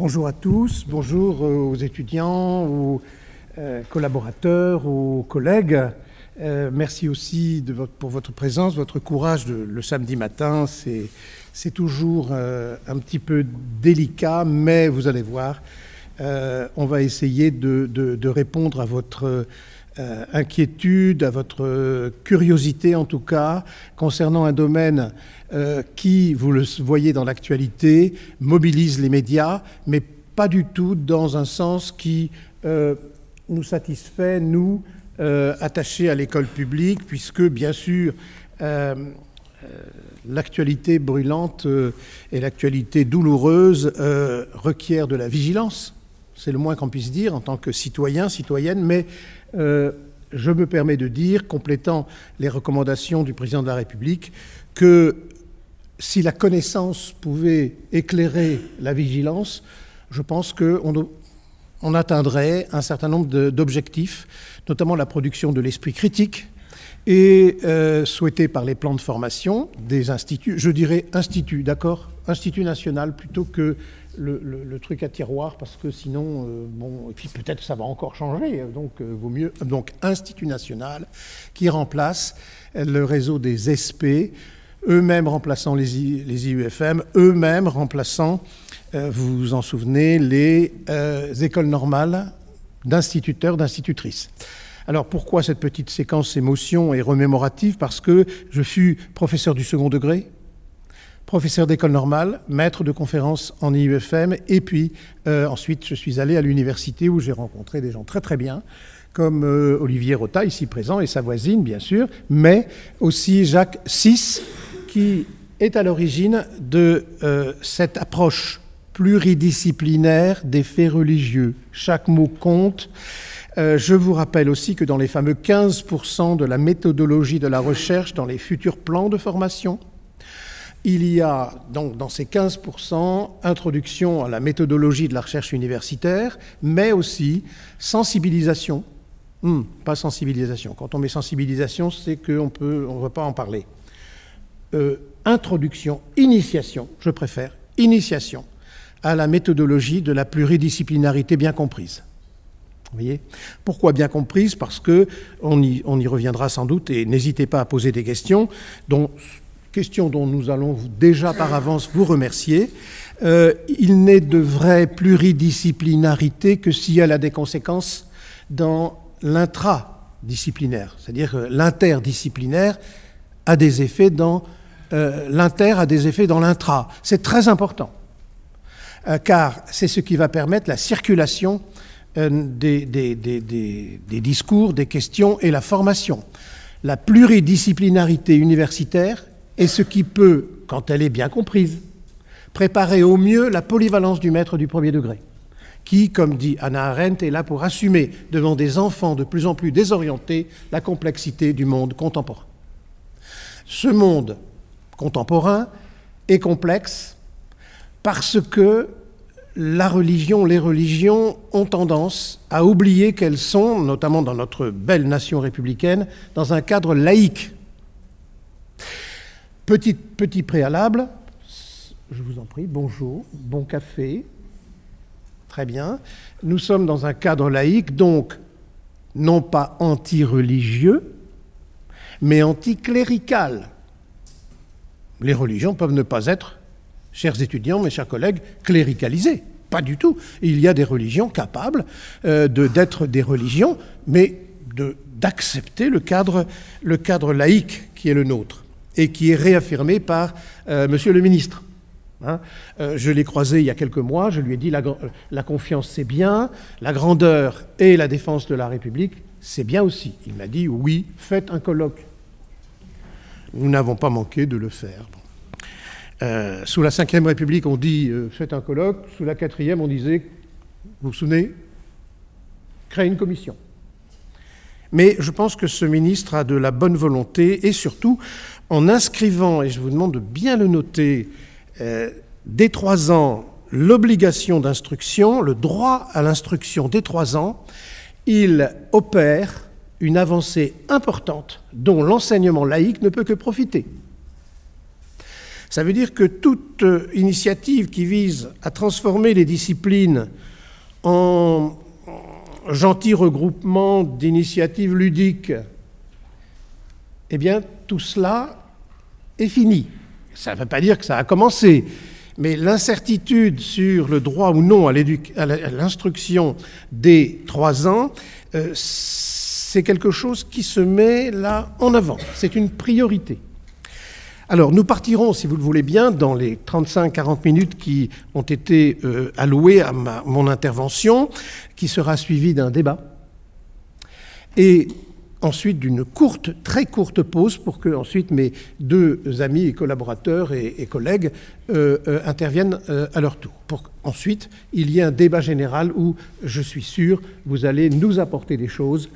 Bonjour à tous, bonjour aux étudiants, aux collaborateurs, aux collègues. Merci aussi pour votre présence, votre courage le samedi matin. C'est toujours un petit peu délicat, mais vous allez voir, on va essayer de répondre à votre inquiétude, à votre curiosité en tout cas, concernant un domaine qui, vous le voyez dans l'actualité, mobilise les médias, mais pas du tout dans un sens qui nous satisfait, nous, attachés à l'école publique, puisque, bien sûr, l'actualité brûlante et l'actualité douloureuse requiert de la vigilance, c'est le moins qu'on puisse dire en tant que citoyen, citoyenne, mais je me permets de dire, complétant les recommandations du président de la République, que si la connaissance pouvait éclairer la vigilance, je pense qu'on atteindrait un certain nombre d'objectifs, notamment la production de l'esprit critique et souhaité par les plans de formation des instituts, je dirais institut, d'accord ? Institut national plutôt que le truc à tiroir, parce que sinon, et puis peut-être ça va encore changer, donc vaut mieux. Donc Institut national qui remplace le réseau des SP, eux-mêmes remplaçant les IUFM, eux-mêmes remplaçant, vous vous en souvenez, les écoles normales d'instituteurs, d'institutrices. Alors pourquoi cette petite séquence émotion et remémorative ? Parce que je fus professeur du second degré, professeur d'école normale, maître de conférences en IUFM, et puis ensuite je suis allé à l'université où j'ai rencontré des gens très très bien, comme Olivier Rota, ici présent, et sa voisine bien sûr, mais aussi Jacques Six, qui est à l'origine de cette approche pluridisciplinaire des faits religieux. Chaque mot compte. Je vous rappelle aussi que dans les fameux 15% de la méthodologie de la recherche, dans les futurs plans de formation, il y a donc dans ces 15% introduction à la méthodologie de la recherche universitaire, mais aussi sensibilisation. Pas sensibilisation. Quand on met sensibilisation, c'est qu'on ne veut pas en parler. Introduction, initiation, je préfère, initiation à la méthodologie de la pluridisciplinarité bien comprise. Vous voyez ? Pourquoi bien comprise ? Parce qu'on y reviendra sans doute, et n'hésitez pas à poser des questions, questions dont nous allons déjà par avance vous remercier. Il n'est de vraie pluridisciplinarité que si elle a des conséquences dans l'intradisciplinaire, c'est-à-dire que l'interdisciplinaire a des effets dans l'inter, a des effets dans l'intra. C'est très important, car c'est ce qui va permettre la circulation des discours, des questions et la formation. La pluridisciplinarité universitaire est ce qui peut, quand elle est bien comprise, préparer au mieux la polyvalence du maître du premier degré, qui, comme dit Hannah Arendt, est là pour assumer devant des enfants de plus en plus désorientés la complexité du monde contemporain. Ce monde contemporain est complexe parce que les religions ont tendance à oublier qu'elles sont, notamment dans notre belle nation républicaine, dans un cadre laïque. Petit préalable, je vous en prie, bonjour, bon café, très bien. Nous sommes dans un cadre laïque, donc non pas anti-religieux, mais anti-clérical. Les religions peuvent ne pas être, chers étudiants, mes chers collègues, cléricalisées. Pas du tout. Il y a des religions capables d'être des religions, mais d'accepter le cadre laïque qui est le nôtre et qui est réaffirmé par Monsieur le ministre. Je l'ai croisé il y a quelques mois, je lui ai dit la confiance c'est bien, la grandeur et la défense de la République c'est bien aussi. Il m'a dit oui, faites un colloque. Nous n'avons pas manqué de le faire. Sous la Ve République, on dit faites un colloque. Sous la Quatrième, on disait, vous vous souvenez, créez une commission. Mais je pense que ce ministre a de la bonne volonté et surtout en inscrivant, et je vous demande de bien le noter, dès 3 ans, l'obligation d'instruction, le droit à l'instruction dès 3 ans, il opère une avancée importante dont l'enseignement laïque ne peut que profiter. Ça veut dire que toute initiative qui vise à transformer les disciplines en gentil regroupement d'initiatives ludiques, eh bien, tout cela est fini. Ça ne veut pas dire que ça a commencé, mais l'incertitude sur le droit ou non à l'instruction des 3 ans, c'est quelque chose qui se met là en avant. C'est une priorité. Alors, nous partirons, si vous le voulez bien, dans les 35-40 minutes qui ont été allouées à mon intervention, qui sera suivie d'un débat, et ensuite d'une très courte pause pour que ensuite mes 2 amis et collaborateurs et collègues interviennent à leur tour. Pour qu'ensuite, il y ait un débat général où, je suis sûr, vous allez nous apporter des choses,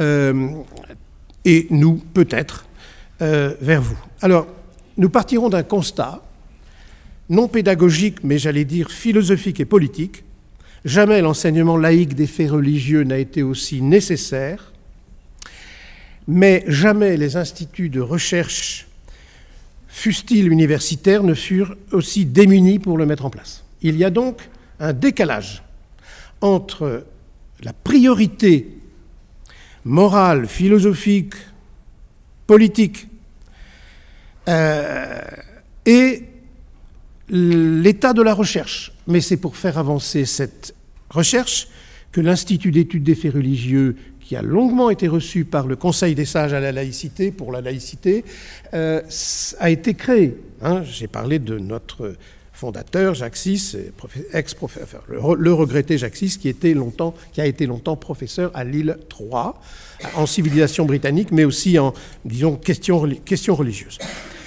et nous, peut-être, vers vous. Alors, nous partirons d'un constat, non pédagogique, mais j'allais dire philosophique et politique. Jamais l'enseignement laïque des faits religieux n'a été aussi nécessaire, mais jamais les instituts de recherche, fussent-ils universitaires, ne furent aussi démunis pour le mettre en place. Il y a donc un décalage entre la priorité morale, philosophique, politique, et l'état de la recherche. Mais c'est pour faire avancer cette recherche que l'Institut d'études des faits religieux, qui a longuement été reçu par le Conseil des sages à la laïcité, pour la laïcité, a été créé. J'ai parlé de notre fondateur, Jacques VI, ex-professeur, le regretté Jacques VI, qui a été longtemps professeur à Lille 3, en civilisation britannique, mais aussi en, disons, questions religieuses.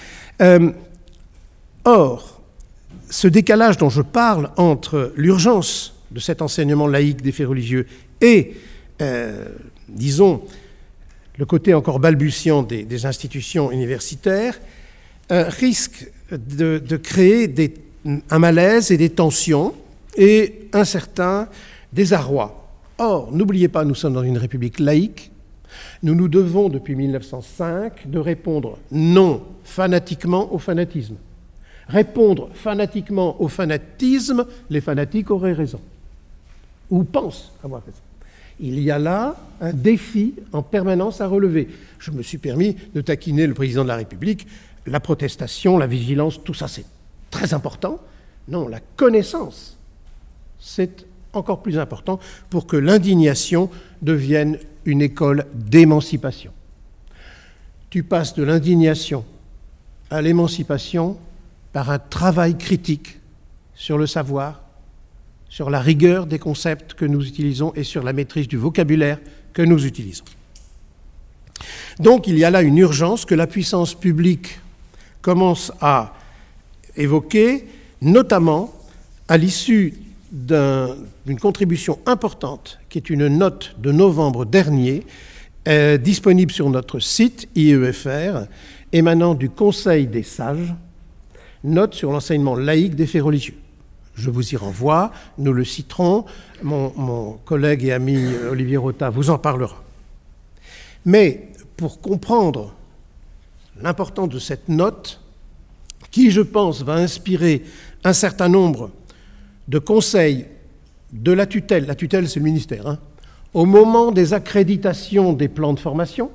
Or, ce décalage dont je parle entre l'urgence de cet enseignement laïque des faits religieux et, disons, le côté encore balbutiant des institutions universitaires, risque de créer un malaise et des tensions et un certain désarroi. Or, n'oubliez pas, nous sommes dans une république laïque. Nous nous devons, depuis 1905, de répondre non fanatiquement au fanatisme. Répondre fanatiquement au fanatisme, les fanatiques auraient raison, ou pensent avoir raison. Il y a là un défi en permanence à relever. Je me suis permis de taquiner le président de la République. La protestation, la vigilance, tout ça, c'est très important. Non, la connaissance, c'est encore plus important pour que l'indignation devienne une école d'émancipation. Tu passes de l'indignation à l'émancipation par un travail critique sur le savoir, sur la rigueur des concepts que nous utilisons et sur la maîtrise du vocabulaire que nous utilisons. Donc il y a là une urgence que la puissance publique commence à évoquer, notamment à l'issue d'une contribution importante, qui est une note de novembre dernier, disponible sur notre site IEFR, émanant du Conseil des sages, note sur l'enseignement laïque des faits religieux. Je vous y renvoie, nous le citerons, mon collègue et ami Olivier Rota vous en parlera. Mais pour comprendre l'importance de cette note, qui, je pense, va inspirer un certain nombre de conseils de la tutelle c'est le ministère, au moment des accréditations des plans de formation,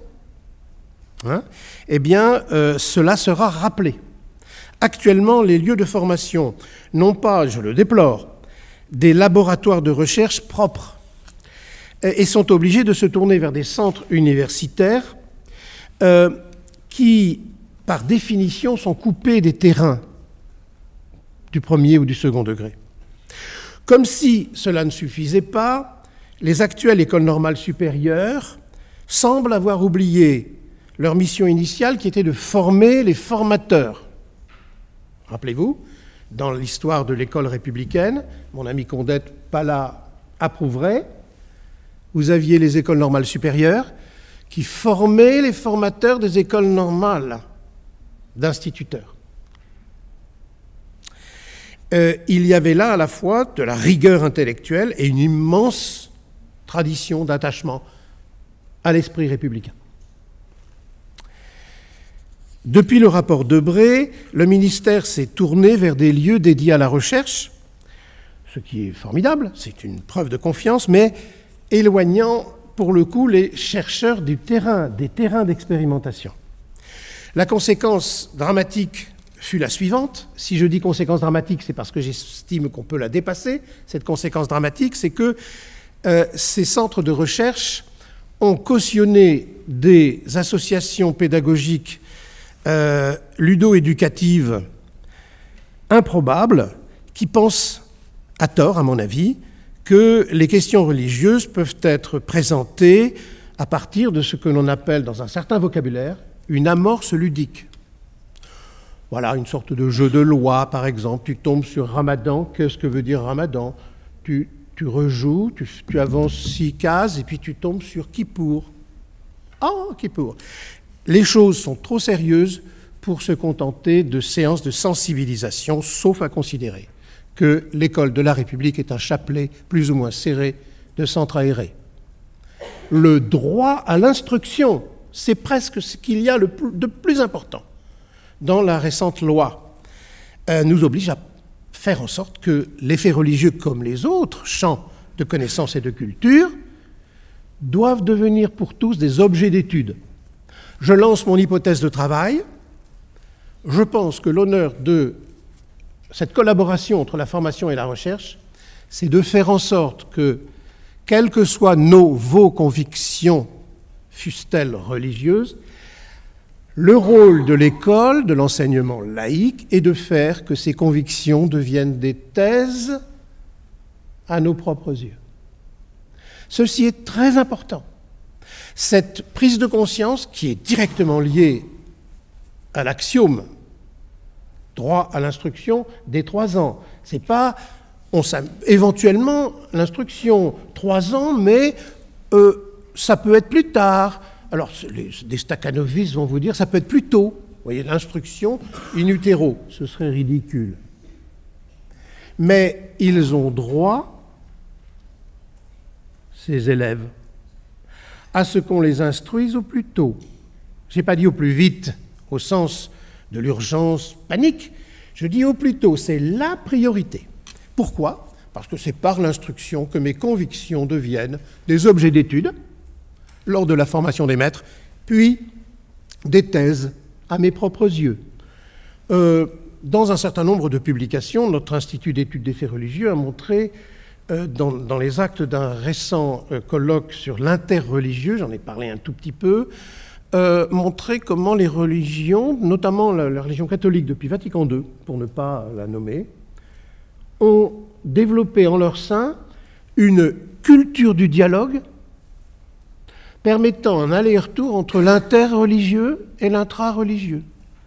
eh bien, cela sera rappelé. Actuellement, les lieux de formation n'ont pas, je le déplore, des laboratoires de recherche propres et sont obligés de se tourner vers des centres universitaires qui, par définition, sont coupés des terrains du premier ou du second degré. Comme si cela ne suffisait pas, les actuelles écoles normales supérieures semblent avoir oublié leur mission initiale qui était de former les formateurs. Rappelez-vous, dans l'histoire de l'école républicaine, mon ami Condette Pala approuverait, vous aviez les écoles normales supérieures qui formaient les formateurs des écoles normales d'instituteurs. Il y avait là à la fois de la rigueur intellectuelle et une immense tradition d'attachement à l'esprit républicain. Depuis le rapport Debré, le ministère s'est tourné vers des lieux dédiés à la recherche, ce qui est formidable, c'est une preuve de confiance, mais éloignant pour le coup les chercheurs du terrain, des terrains d'expérimentation. La conséquence dramatique fut la suivante. Si je dis conséquence dramatique, c'est parce que j'estime qu'on peut la dépasser. Cette conséquence dramatique, c'est que ces centres de recherche ont cautionné des associations pédagogiques ludo-éducatives improbables qui pensent, à tort à mon avis, que les questions religieuses peuvent être présentées à partir de ce que l'on appelle dans un certain vocabulaire une amorce ludique. Voilà, une sorte de jeu de loi, par exemple. Tu tombes sur Ramadan, qu'est-ce que veut dire Ramadan ? Tu rejoues, tu avances 6 cases et puis tu tombes sur Kippour. Oh, Kippour. Les choses sont trop sérieuses pour se contenter de séances de sensibilisation, sauf à considérer que l'école de la République est un chapelet plus ou moins serré de centres aérés. Le droit à l'instruction, c'est presque ce qu'il y a de plus important dans la récente loi, nous oblige à faire en sorte que les faits religieux, comme les autres champs de connaissances et de culture, doivent devenir pour tous des objets d'étude. Je lance mon hypothèse de travail. Je pense que l'honneur de cette collaboration entre la formation et la recherche, c'est de faire en sorte que, quelles que soient vos convictions, fussent-elles religieuses, le rôle de l'école, de l'enseignement laïque, est de faire que ces convictions deviennent des thèses à nos propres yeux. Ceci est très important. Cette prise de conscience, qui est directement liée à l'axiome droit à l'instruction des 3 ans, c'est pas éventuellement l'instruction 3 ans, mais ça peut être plus tard. Alors, des staccanovistes vont vous dire ça peut être plus tôt. Vous voyez, l'instruction in utero, ce serait ridicule. Mais ils ont droit, ces élèves, à ce qu'on les instruise au plus tôt. Je n'ai pas dit au plus vite, au sens de l'urgence panique. Je dis au plus tôt, c'est la priorité. Pourquoi ? Parce que c'est par l'instruction que mes convictions deviennent des objets d'étude lors de la formation des maîtres, puis des thèses à mes propres yeux. Dans un certain nombre de publications, notre Institut d'études des faits religieux a montré, dans les actes d'un récent colloque sur l'interreligieux, j'en ai parlé un tout petit peu, montrer comment les religions, notamment la religion catholique depuis Vatican II, pour ne pas la nommer, ont développé en leur sein une culture du dialogue permettant un aller-retour entre l'interreligieux et l'intra-religieux.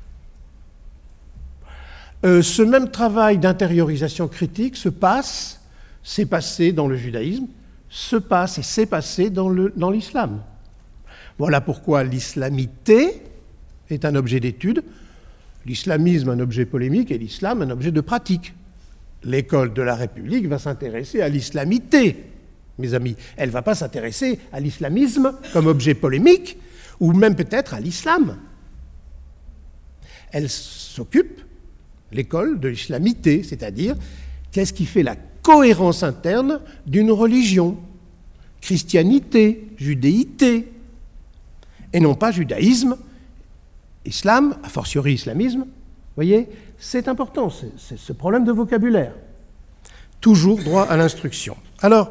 Ce même travail d'intériorisation critique s'est passé dans le judaïsme, se passe et s'est passé dans l'islam. Voilà pourquoi l'islamité est un objet d'étude, l'islamisme un objet polémique et l'islam un objet de pratique. L'école de la République va s'intéresser à l'islamité, mes amis. Elle ne va pas s'intéresser à l'islamisme comme objet polémique, ou même peut-être à l'islam. Elle s'occupe, l'école, de l'islamité, c'est-à-dire qu'est-ce qui fait la cohérence interne d'une religion, christianité, judéité, et non pas judaïsme, islam, a fortiori islamisme. Vous voyez, c'est important, c'est ce problème de vocabulaire. Toujours droit à l'instruction. Alors,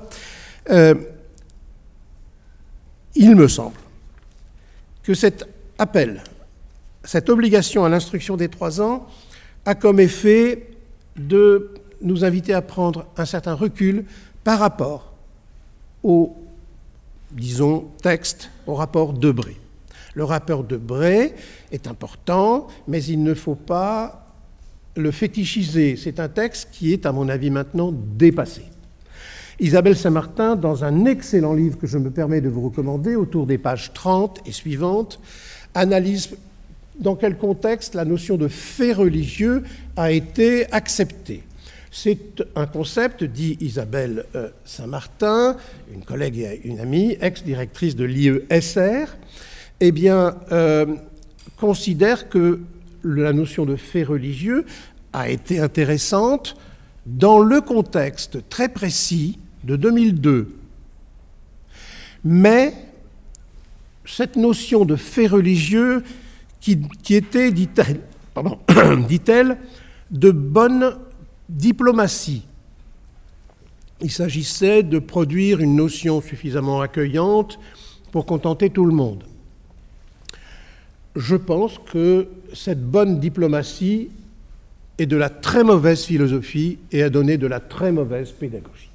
il me semble que cet appel, cette obligation à l'instruction des 3 ans, a comme effet de nous inviter à prendre un certain recul par rapport au, disons, texte, au rapport Debré. Le rapport Debré est important, mais il ne faut pas le fétichiser. C'est un texte qui est, à mon avis, maintenant dépassé. Isabelle Saint-Martin, dans un excellent livre que je me permets de vous recommander, autour des pages 30 et suivantes, analyse dans quel contexte la notion de fait religieux a été acceptée. C'est un concept, dit Isabelle Saint-Martin, une collègue et une amie, ex-directrice de l'IESR, considère que la notion de fait religieux a été intéressante dans le contexte très précis de 2002. Mais cette notion de fait religieux qui était, dit-elle, de bonne diplomatie. Il s'agissait de produire une notion suffisamment accueillante pour contenter tout le monde. Je pense que cette bonne diplomatie est de la très mauvaise philosophie et a donné de la très mauvaise pédagogie.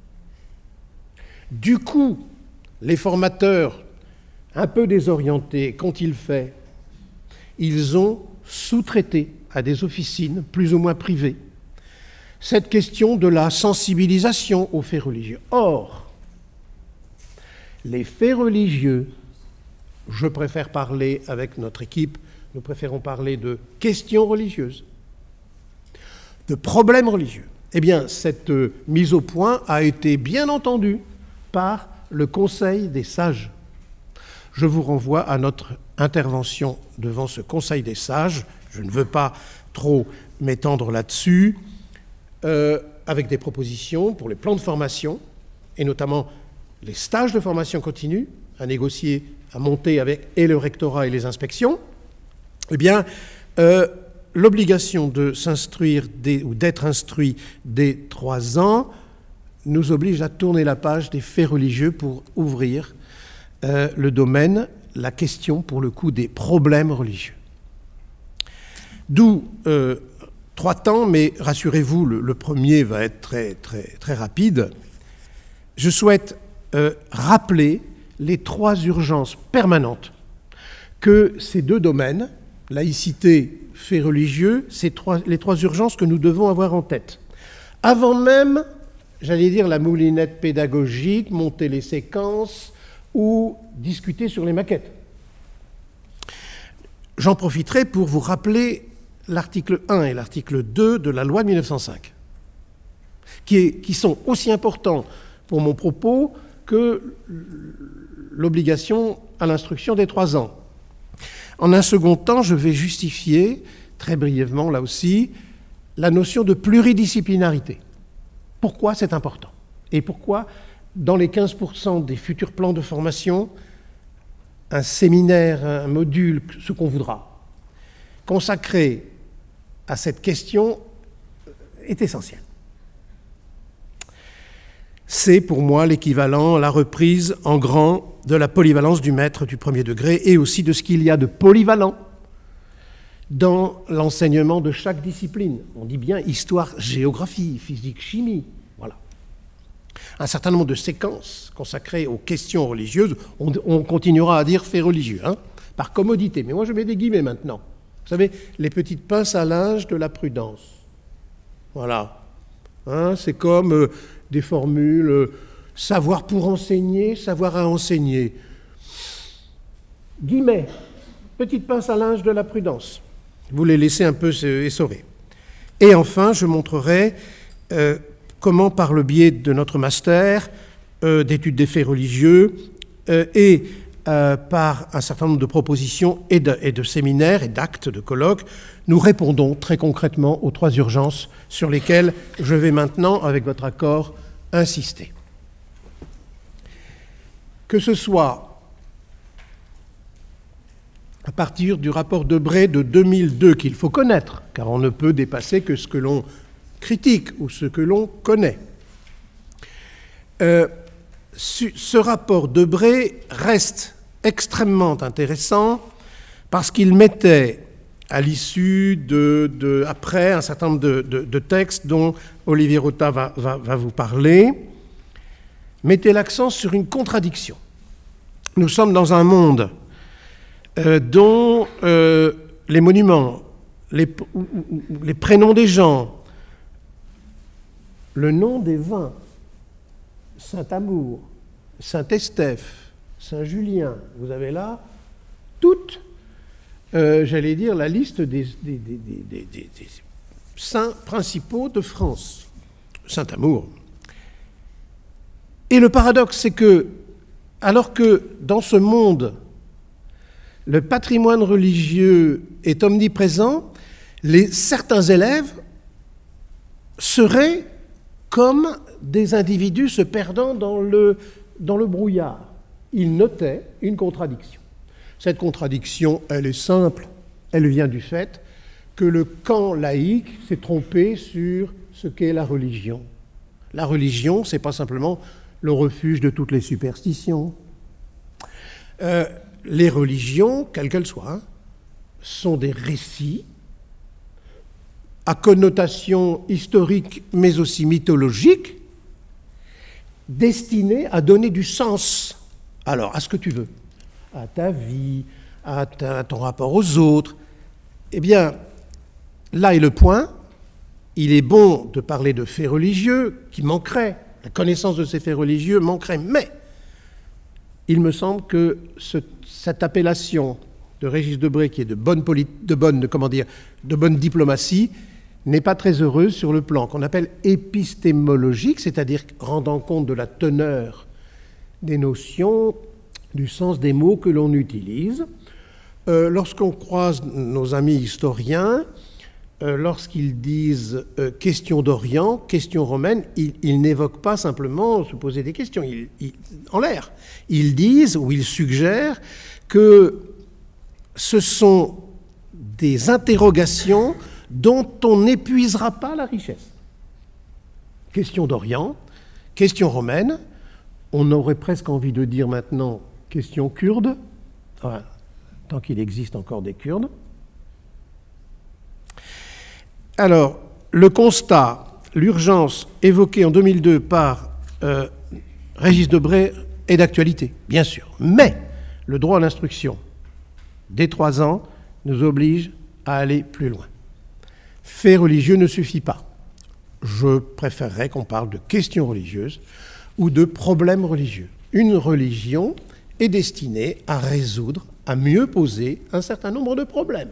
Du coup, les formateurs, un peu désorientés, qu'ont-ils fait? Ils ont sous-traité à des officines plus ou moins privées cette question de la sensibilisation aux faits religieux. Or, les faits religieux, je préfère parler avec notre équipe, nous préférons parler de questions religieuses, de problèmes religieux. Eh bien, cette mise au point a été bien entendue par le Conseil des sages. Je vous renvoie à notre intervention devant ce Conseil des sages. Je ne veux pas trop m'étendre là-dessus, avec des propositions pour les plans de formation, et notamment les stages de formation continue, à négocier, à monter avec et le rectorat et les inspections. Eh bien, l'obligation de s'instruire ou d'être instruit dès 3 ans nous oblige à tourner la page des faits religieux pour ouvrir le domaine, la question, pour le coup, des problèmes religieux. D'où 3 temps, mais rassurez-vous, le premier va être très, très, très rapide. Je souhaite rappeler les 3 urgences permanentes que ces 2 domaines, laïcité, faits religieux, les 3 urgences que nous devons avoir en tête. Avant même, j'allais dire, la moulinette pédagogique, monter les séquences ou discuter sur les maquettes. J'en profiterai pour vous rappeler l'article 1 et l'article 2 de la loi de 1905, qui sont aussi importants pour mon propos que l'obligation à l'instruction des 3 ans. En un second temps, je vais justifier, très brièvement là aussi, la notion de pluridisciplinarité. Pourquoi c'est important? Et pourquoi, dans les 15% des futurs plans de formation, un séminaire, un module, ce qu'on voudra, consacré à cette question est essentiel. C'est pour moi l'équivalent, la reprise en grand de la polyvalence du maître du premier degré et aussi de ce qu'il y a de polyvalent dans l'enseignement de chaque discipline. On dit bien histoire, géographie, physique, chimie, voilà. Un certain nombre de séquences consacrées aux questions religieuses, on continuera à dire faits religieux, par commodité, mais moi je mets des guillemets maintenant. Vous savez, les petites pinces à linge de la prudence. Voilà. C'est comme des formules, savoir pour enseigner, savoir à enseigner. Guillemets, petites pinces à linge de la prudence. Vous les laissez un peu essorer. Et enfin, je montrerai comment, par le biais de notre master d'études des faits religieux et par un certain nombre de propositions et de séminaires et d'actes, de colloques, nous répondons très concrètement aux 3 urgences sur lesquelles je vais maintenant, avec votre accord, insister. Que ce soit à partir du rapport Debré de 2002, qu'il faut connaître, car on ne peut dépasser que ce que l'on critique ou ce que l'on connaît. Ce rapport Debré reste extrêmement intéressant parce qu'il mettait, à l'issue après un certain nombre de textes dont Olivier Rota va vous parler, mettait l'accent sur une contradiction. Nous sommes dans un monde dont les monuments, les prénoms des gens, le nom des vins, Saint-Amour, Saint-Estèphe, Saint-Julien, vous avez là toute, j'allais dire, la liste des saints principaux de France. Saint-Amour. Et le paradoxe, c'est que, alors que dans ce monde, le patrimoine religieux est omniprésent, certains élèves seraient comme des individus se perdant dans le brouillard. Ils notaient une contradiction. Cette contradiction, elle est simple, elle vient du fait que le camp laïque s'est trompé sur ce qu'est la religion. La religion, ce n'est pas simplement le refuge de toutes les superstitions. Les religions, quelles qu'elles soient, sont des récits à connotation historique mais aussi mythologique, destinés à donner du sens, alors à ce que tu veux, à ta vie, à ton rapport aux autres. Eh bien, là est le point. Il est bon de parler de faits religieux qui manqueraient, la connaissance de ces faits religieux manquerait, mais il me semble que cette appellation de Régis Debray, qui est de bonne diplomatie, n'est pas très heureuse sur le plan qu'on appelle épistémologique, c'est-à-dire rendant compte de la teneur des notions, du sens des mots que l'on utilise. Lorsqu'on croise nos amis historiens, lorsqu'ils disent question d'Orient, question romaine, ils n'évoquent pas simplement se poser des questions en l'air. Ils disent ou ils suggèrent que ce sont des interrogations dont on n'épuisera pas la richesse. Question d'Orient, question romaine, on aurait presque envie de dire maintenant question kurde, enfin, tant qu'il existe encore des Kurdes. Alors, le constat, l'urgence évoquée en 2002 par Régis Debray est d'actualité, bien sûr. Mais le droit à l'instruction dès 3 ans nous oblige à aller plus loin. Fait religieux ne suffit pas. Je préférerais qu'on parle de questions religieuses ou de problèmes religieux. Une religion est destinée à résoudre, à mieux poser un certain nombre de problèmes.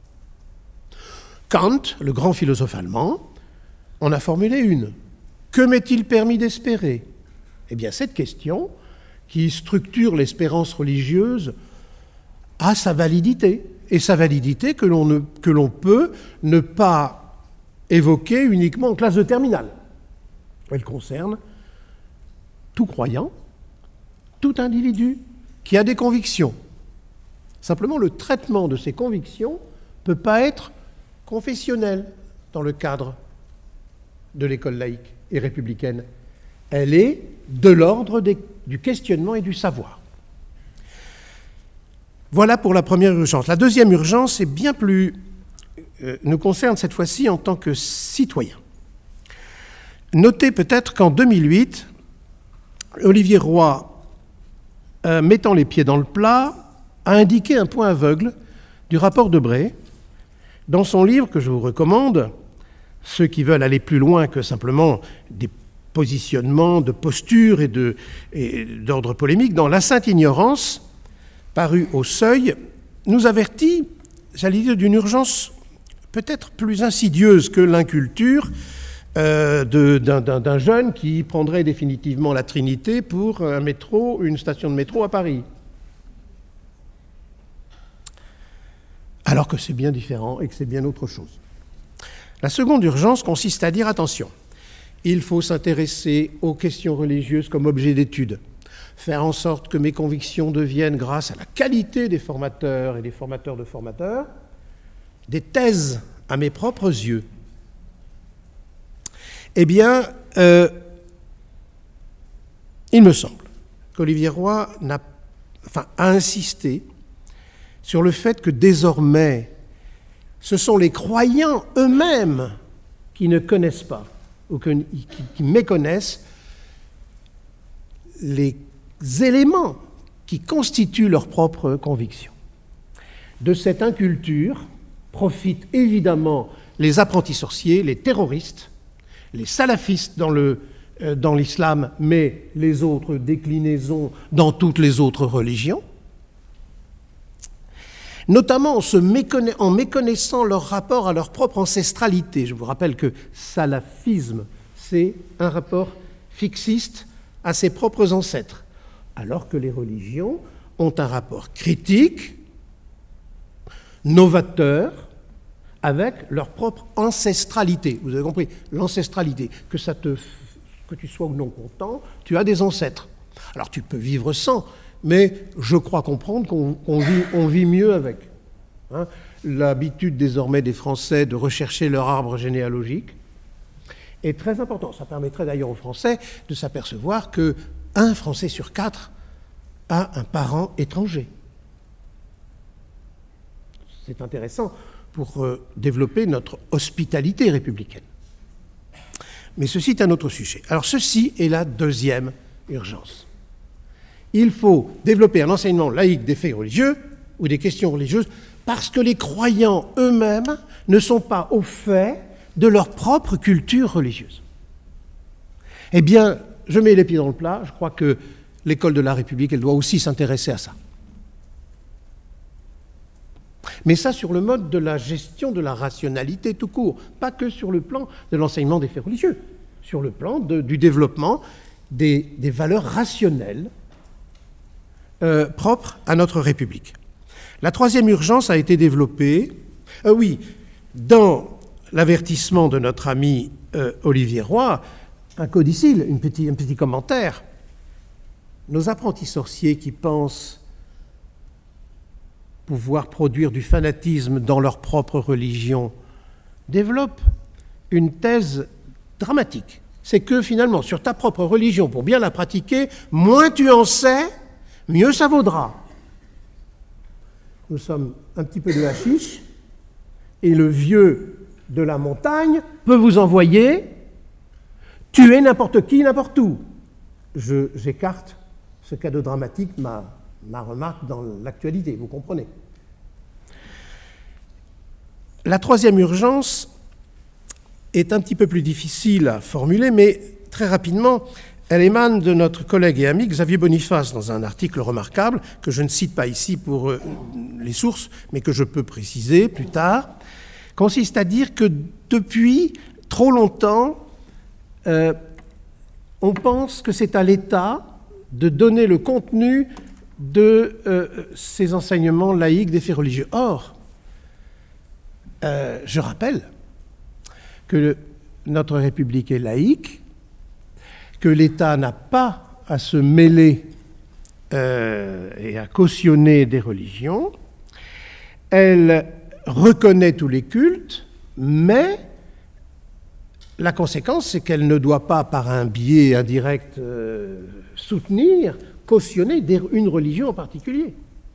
Kant, le grand philosophe allemand, en a formulé une. Que m'est-il permis d'espérer ? Eh bien, cette question, qui structure l'espérance religieuse, a sa validité. Et sa validité que l'on peut ne pas évoquer uniquement en classe de terminale. Elle concerne tout croyant, tout individu qui a des convictions. Simplement, le traitement de ces convictions ne peut pas être confessionnelle dans le cadre de l'école laïque et républicaine. Elle est de l'ordre du questionnement et du savoir. Voilà pour la première urgence. La deuxième urgence est bien plus... nous concerne cette fois-ci en tant que citoyens. Notez peut-être qu'en 2008, Olivier Roy, mettant les pieds dans le plat, a indiqué un point aveugle du rapport Debray dans son livre que je vous recommande, ceux qui veulent aller plus loin que simplement des positionnements de posture et d'ordre polémique, dans La Sainte Ignorance, paru au Seuil, nous avertit, j'allais dire, d'une urgence peut-être plus insidieuse que l'inculture d'un jeune qui prendrait définitivement la Trinité pour une station de métro à Paris. Alors que c'est bien différent et que c'est bien autre chose. La seconde urgence consiste à dire, attention, il faut s'intéresser aux questions religieuses comme objet d'étude, faire en sorte que mes convictions deviennent, grâce à la qualité des formateurs et des formateurs de formateurs, des thèses à mes propres yeux. Eh bien, il me semble qu'Olivier Roy a insisté sur le fait que désormais, ce sont les croyants eux-mêmes qui ne connaissent pas ou qui méconnaissent les éléments qui constituent leur propre conviction. De cette inculture profitent évidemment les apprentis sorciers, les terroristes, les salafistes dans l'islam, mais les autres déclinaisons dans toutes les autres religions, notamment en méconnaissant leur rapport à leur propre ancestralité. Je vous rappelle que salafisme, c'est un rapport fixiste à ses propres ancêtres, alors que les religions ont un rapport critique novateurs, avec leur propre ancestralité. Vous avez compris, l'ancestralité, que tu sois ou non content, tu as des ancêtres. Alors tu peux vivre sans, mais je crois comprendre qu'on vit mieux avec. Hein. L'habitude désormais des Français de rechercher leur arbre généalogique est très important. Ça permettrait d'ailleurs aux Français de s'apercevoir qu'un Français sur 4 a un parent étranger. C'est intéressant pour développer notre hospitalité républicaine. Mais ceci est un autre sujet. Alors ceci est la deuxième urgence. Il faut développer un enseignement laïque des faits religieux ou des questions religieuses parce que les croyants eux-mêmes ne sont pas au fait de leur propre culture religieuse. Eh bien, je mets les pieds dans le plat, je crois que l'école de la République, elle doit aussi s'intéresser à ça. Mais ça sur le mode de la gestion de la rationalité tout court, pas que sur le plan de l'enseignement des faits religieux, sur le plan du développement des valeurs rationnelles propres à notre République. La troisième urgence a été développée, dans l'avertissement de notre ami Olivier Roy, un codicile, un petit commentaire. Nos apprentis sorciers qui pensent pouvoir produire du fanatisme dans leur propre religion développent une thèse dramatique. C'est que finalement, sur ta propre religion, pour bien la pratiquer, moins tu en sais, mieux ça vaudra. Nous sommes un petit peu de hashish, et le vieux de la montagne peut vous envoyer tuer n'importe qui, n'importe où. J'écarte ce cadeau dramatique, ma remarque dans l'actualité, vous comprenez. La troisième urgence est un petit peu plus difficile à formuler, mais très rapidement, elle émane de notre collègue et ami Xavier Boniface dans un article remarquable que je ne cite pas ici pour les sources, mais que je peux préciser plus tard, consiste à dire que depuis trop longtemps, on pense que c'est à l'État de donner le contenu de ces enseignements laïques des faits religieux. Or, je rappelle que notre République est laïque, que l'État n'a pas à se mêler et à cautionner des religions. Elle reconnaît tous les cultes, mais la conséquence, c'est qu'elle ne doit pas, par un biais indirect, soutenir, cautionner une religion en particulier.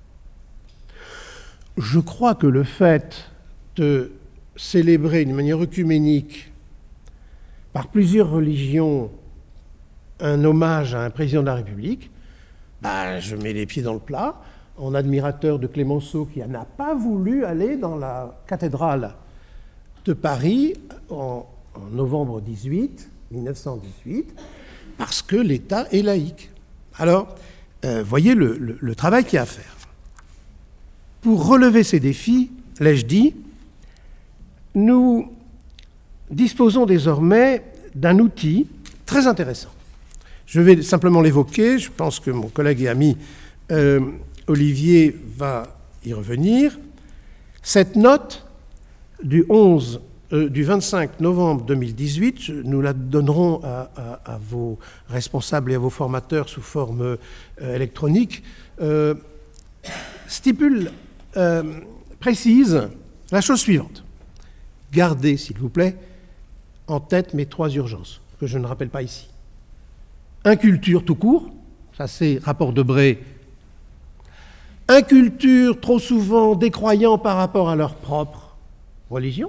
Je crois que le fait de célébrer d'une manière œcuménique par plusieurs religions un hommage à un président de la République, je mets les pieds dans le plat, en admirateur de Clémenceau qui n'a pas voulu aller dans la cathédrale de Paris en novembre 1918, parce que l'État est laïque. Alors, voyez le travail qu'il y a à faire. Pour relever ces défis, l'ai-je dit, nous disposons désormais d'un outil très intéressant. Je vais simplement l'évoquer, je pense que mon collègue et ami Olivier va y revenir. Cette note du 25 novembre 2018, nous la donnerons à vos responsables et à vos formateurs sous forme électronique, précise la chose suivante. Gardez, s'il vous plaît, en tête mes trois urgences, que je ne rappelle pas ici. Inculture tout court, ça c'est rapport Debré. Inculture trop souvent des croyants par rapport à leur propre religion.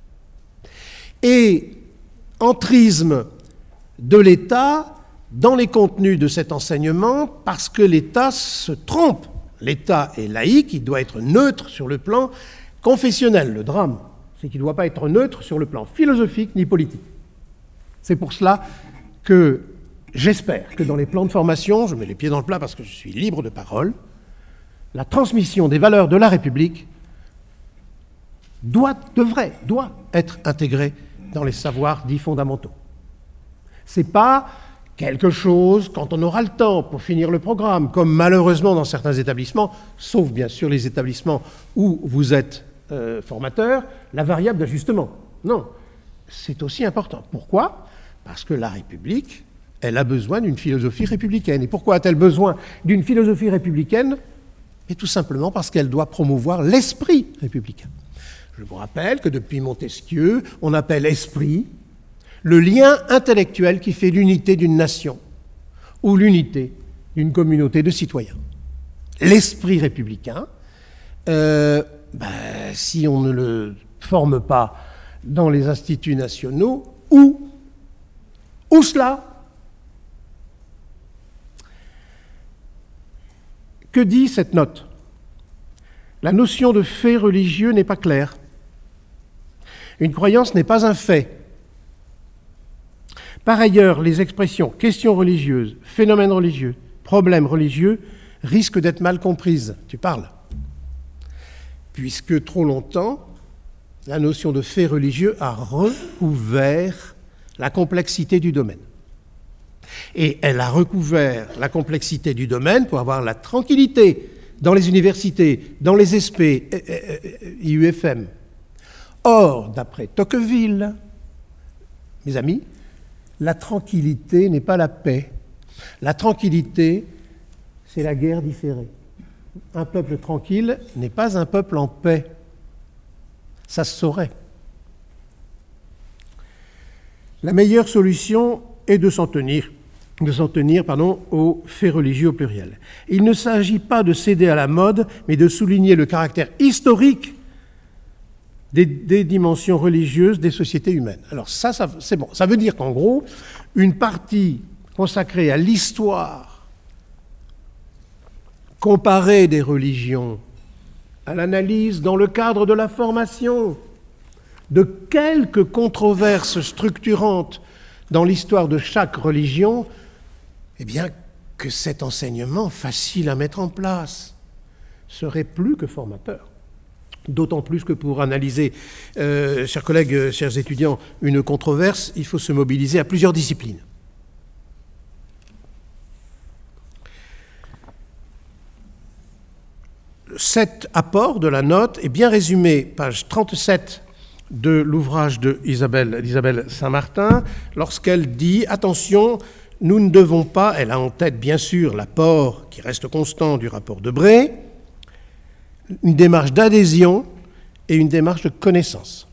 Et entrisme de l'État dans les contenus de cet enseignement parce que l'État se trompe. L'État est laïque, il doit être neutre sur le plan confessionnel. Le drame, c'est qu'il ne doit pas être neutre sur le plan philosophique ni politique. C'est pour cela que j'espère que dans les plans de formation, je mets les pieds dans le plat parce que je suis libre de parole, la transmission des valeurs de la République doit être intégrée dans les savoirs dits fondamentaux. Ce n'est pas quelque chose quand on aura le temps pour finir le programme, comme malheureusement dans certains établissements, sauf bien sûr les établissements où vous êtes formateur, la variable d'ajustement. Non, c'est aussi important. Pourquoi ? Parce que la République, elle a besoin d'une philosophie républicaine. Et pourquoi a-t-elle besoin d'une philosophie républicaine ? Et tout simplement parce qu'elle doit promouvoir l'esprit républicain. Je vous rappelle que depuis Montesquieu, on appelle esprit le lien intellectuel qui fait l'unité d'une nation ou l'unité d'une communauté de citoyens. L'esprit républicain, si on ne le forme pas dans les instituts nationaux, où cela ? Que dit cette note ? La notion de fait religieux n'est pas claire. Une croyance n'est pas un fait. Par ailleurs, les expressions question religieuse, phénomène religieux, problème religieux risquent d'être mal comprises. Tu parles. Puisque trop longtemps, la notion de fait religieux a recouvert la complexité du domaine. Et elle a recouvert la complexité du domaine pour avoir la tranquillité dans les universités, dans les SP, IUFM. Or, d'après Tocqueville, mes amis, la tranquillité n'est pas la paix. La tranquillité, c'est la guerre différée. Un peuple tranquille n'est pas un peuple en paix. Ça se saurait. La meilleure solution est de s'en tenir aux faits religieux au pluriel. Il ne s'agit pas de céder à la mode, mais de souligner le caractère historique des dimensions religieuses des sociétés humaines. Alors ça c'est bon. Ça veut dire qu'en gros, une partie consacrée à l'histoire comparée des religions, à l'analyse dans le cadre de la formation de quelques controverses structurantes dans l'histoire de chaque religion, eh bien, que cet enseignement facile à mettre en place serait plus que formateur. D'autant plus que pour analyser, chers collègues, chers étudiants, une controverse, il faut se mobiliser à plusieurs disciplines. Cet apport de la note est bien résumé, page 37 de l'ouvrage d'Isabelle Saint-Martin, lorsqu'elle dit « Attention, nous ne devons pas », elle a en tête bien sûr l'apport qui reste constant du rapport Debré, une démarche d'adhésion et une démarche de connaissance.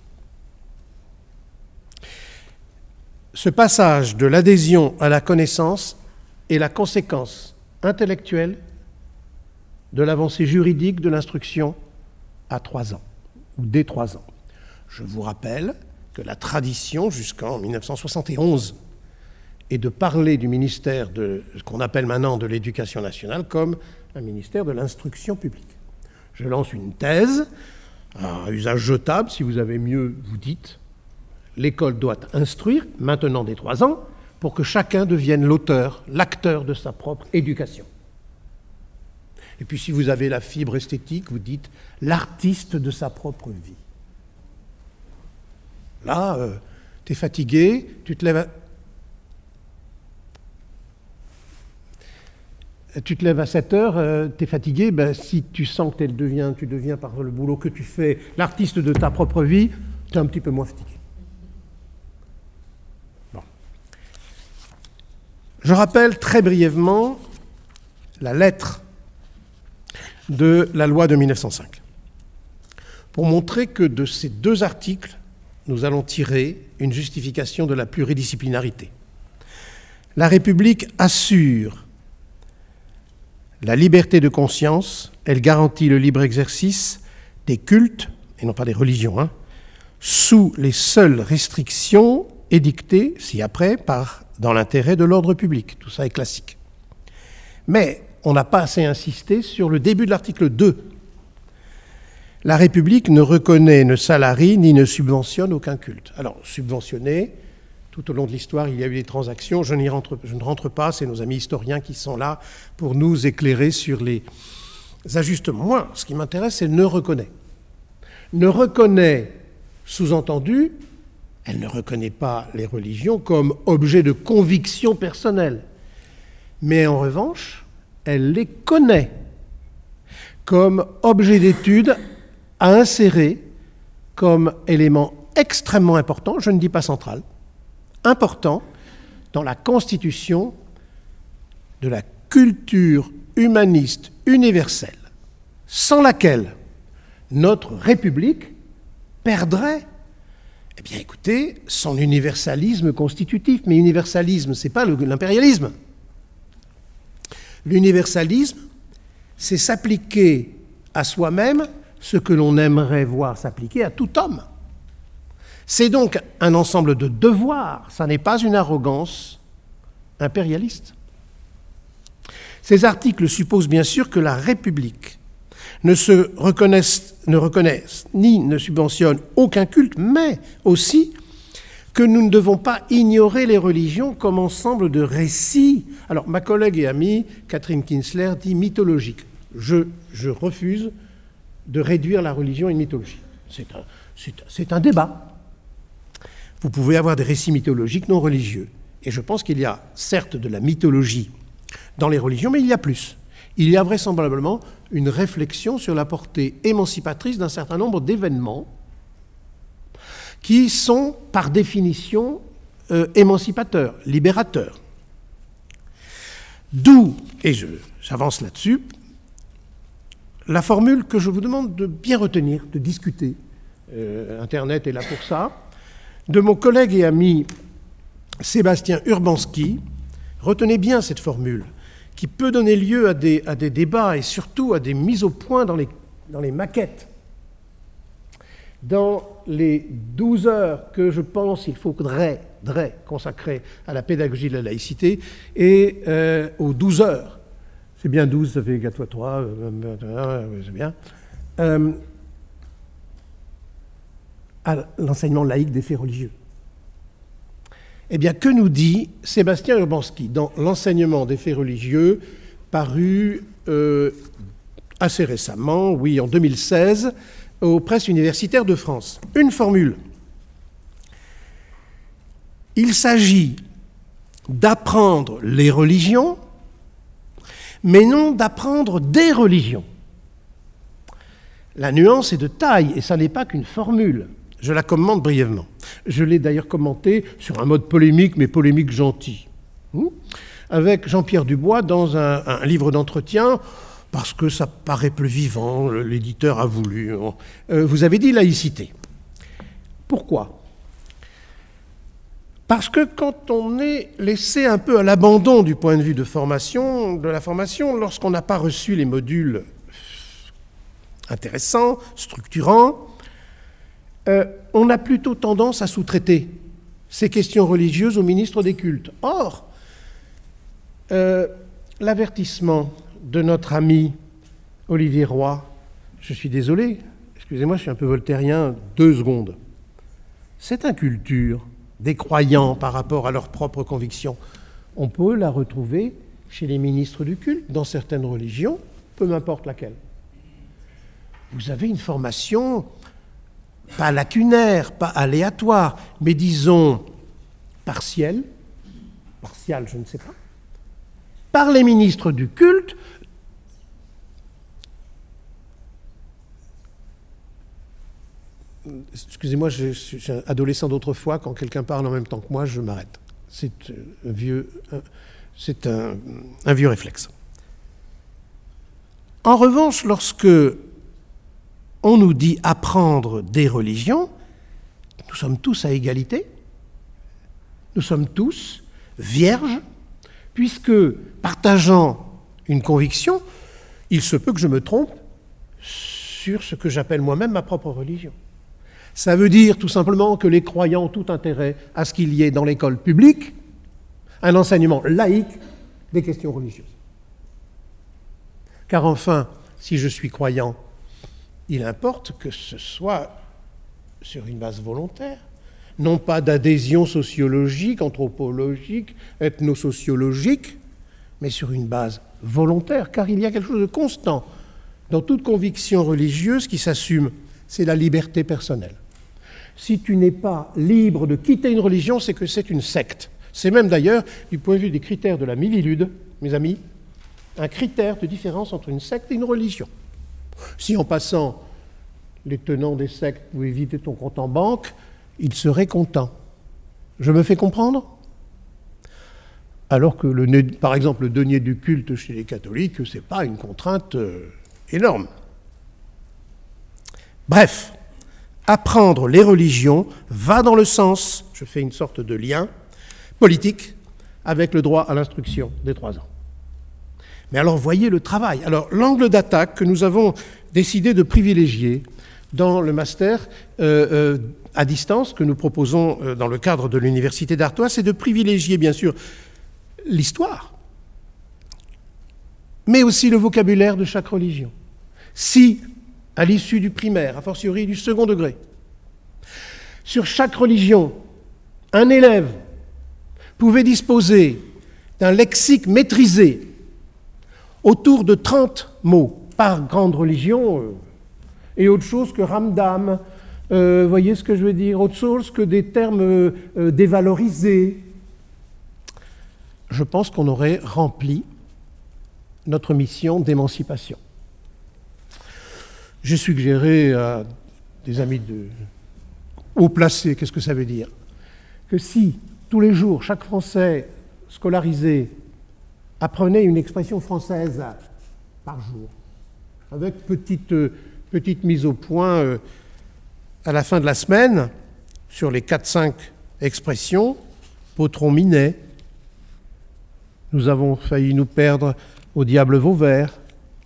Ce passage de l'adhésion à la connaissance est la conséquence intellectuelle de l'avancée juridique de l'instruction à 3 ans, ou dès 3 ans. Je vous rappelle que la tradition, jusqu'en 1971, est de parler du ministère de ce qu'on appelle maintenant de l'Éducation nationale comme un ministère de l'instruction publique. Je lance une thèse, à usage jetable, si vous avez mieux, vous dites. L'école doit instruire, maintenant dès 3 ans, pour que chacun devienne l'auteur, l'acteur de sa propre éducation. Et puis si vous avez la fibre esthétique, vous dites l'artiste de sa propre vie. Là, tu es fatigué, tu te lèves à 7 heures, tu es fatigué, si tu sens que tu deviens par le boulot que tu fais l'artiste de ta propre vie, tu es un petit peu moins fatigué. Bon. Je rappelle très brièvement la lettre de la loi de 1905, pour montrer que de ces 2 articles, nous allons tirer une justification de la pluridisciplinarité. La République assure la liberté de conscience, elle garantit le libre exercice des cultes, et non pas des religions, sous les seules restrictions édictées, ci-après, dans l'intérêt de l'ordre public. Tout ça est classique. Mais on n'a pas assez insisté sur le début de l'article 2. La République ne reconnaît, ne salarie, ni ne subventionne aucun culte. Alors, subventionner, tout au long de l'histoire, il y a eu des transactions, je ne rentre pas, c'est nos amis historiens qui sont là pour nous éclairer sur les ajustements. Moi, ce qui m'intéresse, c'est ne reconnaît. Ne reconnaît, sous-entendu, Elle ne reconnaît pas les religions comme objet de conviction personnelle. Mais en revanche, elle les connaît comme objet d'étude à insérer comme élément extrêmement important, je ne dis pas central, important dans la constitution de la culture humaniste universelle, sans laquelle notre République perdrait, eh bien écoutez, son universalisme constitutif. Mais universalisme, ce n'est pas l'impérialisme. L'universalisme, c'est s'appliquer à soi-même ce que l'on aimerait voir s'appliquer à tout homme. C'est donc un ensemble de devoirs, ça n'est pas une arrogance impérialiste. Ces articles supposent bien sûr que la République ne reconnaisse ni ne subventionne aucun culte, mais aussi que nous ne devons pas ignorer les religions comme ensemble de récits. Alors, ma collègue et amie Catherine Kinsler dit mythologique. Je refuse de réduire la religion à une mythologie. C'est un débat. Vous pouvez avoir des récits mythologiques non religieux. Et je pense qu'il y a certes de la mythologie dans les religions, mais il y a plus. Il y a vraisemblablement une réflexion sur la portée émancipatrice d'un certain nombre d'événements qui sont, par définition, émancipateurs, libérateurs. D'où, et j'avance là-dessus, la formule que je vous demande de bien retenir, de discuter, Internet est là pour ça, de mon collègue et ami Sébastien Urbanski. Retenez bien cette formule, qui peut donner lieu à des débats et surtout à des mises au point dans les maquettes. Dans les 12 heures que je pense qu'il faudrait consacrer à la pédagogie de la laïcité et aux 12 heures, c'est bien 12, ça fait 4 fois 3, c'est bien, à l'enseignement laïque des faits religieux. Eh bien, que nous dit Sébastien Urbanski dans l'enseignement des faits religieux, paru assez récemment, oui, en 2016, aux presses universitaires de France? Une formule. Il s'agit d'apprendre les religions, mais non d'apprendre des religions. La nuance est de taille, et ça n'est pas qu'une formule. Je la commente brièvement. Je l'ai d'ailleurs commentée sur un mode polémique, mais polémique gentil, avec Jean-Pierre Dubois dans un livre d'entretien, parce que ça paraît plus vivant, l'éditeur a voulu. Vous avez dit laïcité. Pourquoi ? Parce que quand on est laissé un peu à l'abandon du point de vue de la formation, lorsqu'on n'a pas reçu les modules intéressants, structurants, on a plutôt tendance à sous-traiter ces questions religieuses au ministre des cultes. Or, l'avertissement de notre ami Olivier Roy, je suis désolé, excusez-moi, je suis un peu voltairien, 2 secondes. Cette inculture des croyants par rapport à leurs propres convictions, on peut la retrouver chez les ministres du culte, dans certaines religions, peu m'importe laquelle. Vous avez une formation pas lacunaire, pas aléatoire, mais disons partielle, je ne sais pas, par les ministres du culte, excusez-moi, je suis un adolescent d'autrefois, quand quelqu'un parle en même temps que moi, je m'arrête. C'est un vieux réflexe. En revanche, lorsque on nous dit apprendre des religions, nous sommes tous à égalité, nous sommes tous vierges, puisque, partageant une conviction, il se peut que je me trompe sur ce que j'appelle moi-même ma propre religion. Ça veut dire tout simplement que les croyants ont tout intérêt à ce qu'il y ait dans l'école publique un enseignement laïque des questions religieuses. Car enfin, si je suis croyant, il importe que ce soit sur une base volontaire, non pas d'adhésion sociologique, anthropologique, ethnosociologique, mais sur une base volontaire, car il y a quelque chose de constant dans toute conviction religieuse qui s'assume, c'est la liberté personnelle. Si tu n'es pas libre de quitter une religion, c'est que c'est une secte. C'est même d'ailleurs, du point de vue des critères de la Mivilude, mes amis, un critère de différence entre une secte et une religion. Si en passant, les tenants des sectes pouvaient vider ton compte en banque, ils seraient contents. Je me fais comprendre ? Alors que, par exemple, le denier du culte chez les catholiques, ce n'est pas une contrainte énorme. Bref, apprendre les religions va dans le sens, je fais une sorte de lien politique avec le droit à l'instruction des 3 ans. Mais alors, voyez le travail. Alors, l'angle d'attaque que nous avons décidé de privilégier dans le master à distance que nous proposons dans le cadre de l'Université d'Artois, c'est de privilégier, bien sûr, l'histoire, mais aussi le vocabulaire de chaque religion. Si, à l'issue du primaire, a fortiori du second degré, sur chaque religion, un élève pouvait disposer d'un lexique maîtrisé autour de 30 mots par grande religion, et autre chose que ramdam, voyez ce que je veux dire, autre chose que des termes dévalorisés. Je pense qu'on aurait rempli notre mission d'émancipation. J'ai suggéré à des amis haut placés, qu'est-ce que ça veut dire ? Que si, tous les jours, chaque Français scolarisé apprenait une expression française par jour, avec petite mise au point à la fin de la semaine, sur les 4-5 expressions, Potron Minet, nous avons failli nous perdre au diable Vauvert.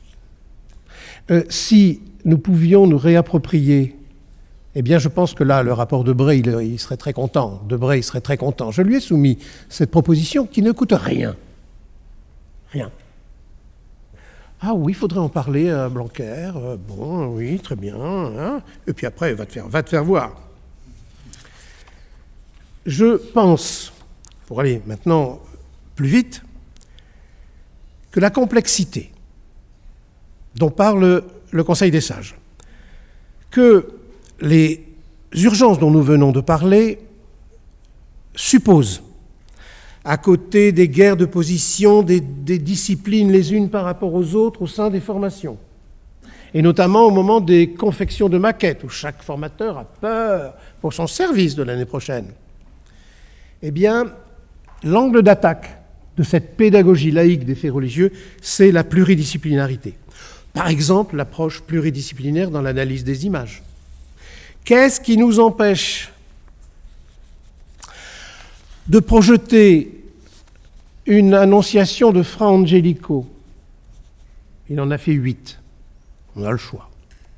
Si nous pouvions nous réapproprier, eh bien je pense que là, le rapport Debré, il serait très content. Debré, il serait très content. Je lui ai soumis cette proposition qui ne coûte rien. Rien. Ah oui, il faudrait en parler à Blanquer. Bon, oui, très bien. Hein. Et puis après, va te faire voir. Je pense, pour aller maintenant plus vite, que la complexité dont parle le Conseil des sages, que les urgences dont nous venons de parler supposent, à côté des guerres de position, des disciplines les unes par rapport aux autres au sein des formations, et notamment au moment des confections de maquettes, où chaque formateur a peur pour son service de l'année prochaine, eh bien, l'angle d'attaque de cette pédagogie laïque des faits religieux, c'est la pluridisciplinarité. Par exemple, l'approche pluridisciplinaire dans l'analyse des images. Qu'est-ce qui nous empêche de projeter une annonciation de Fra Angelico? Il en a fait 8. On a le choix.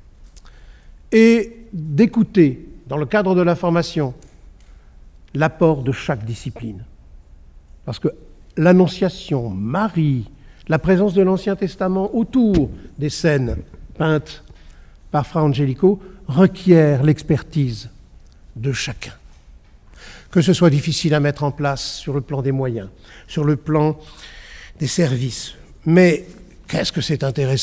Et d'écouter, dans le cadre de la formation, l'apport de chaque discipline. Parce que l'Annonciation, Marie, la présence de l'Ancien Testament autour des scènes peintes par Fra Angelico requiert l'expertise de chacun. Que ce soit difficile à mettre en place sur le plan des moyens, sur le plan des services. Mais qu'est-ce que c'est intéressant ?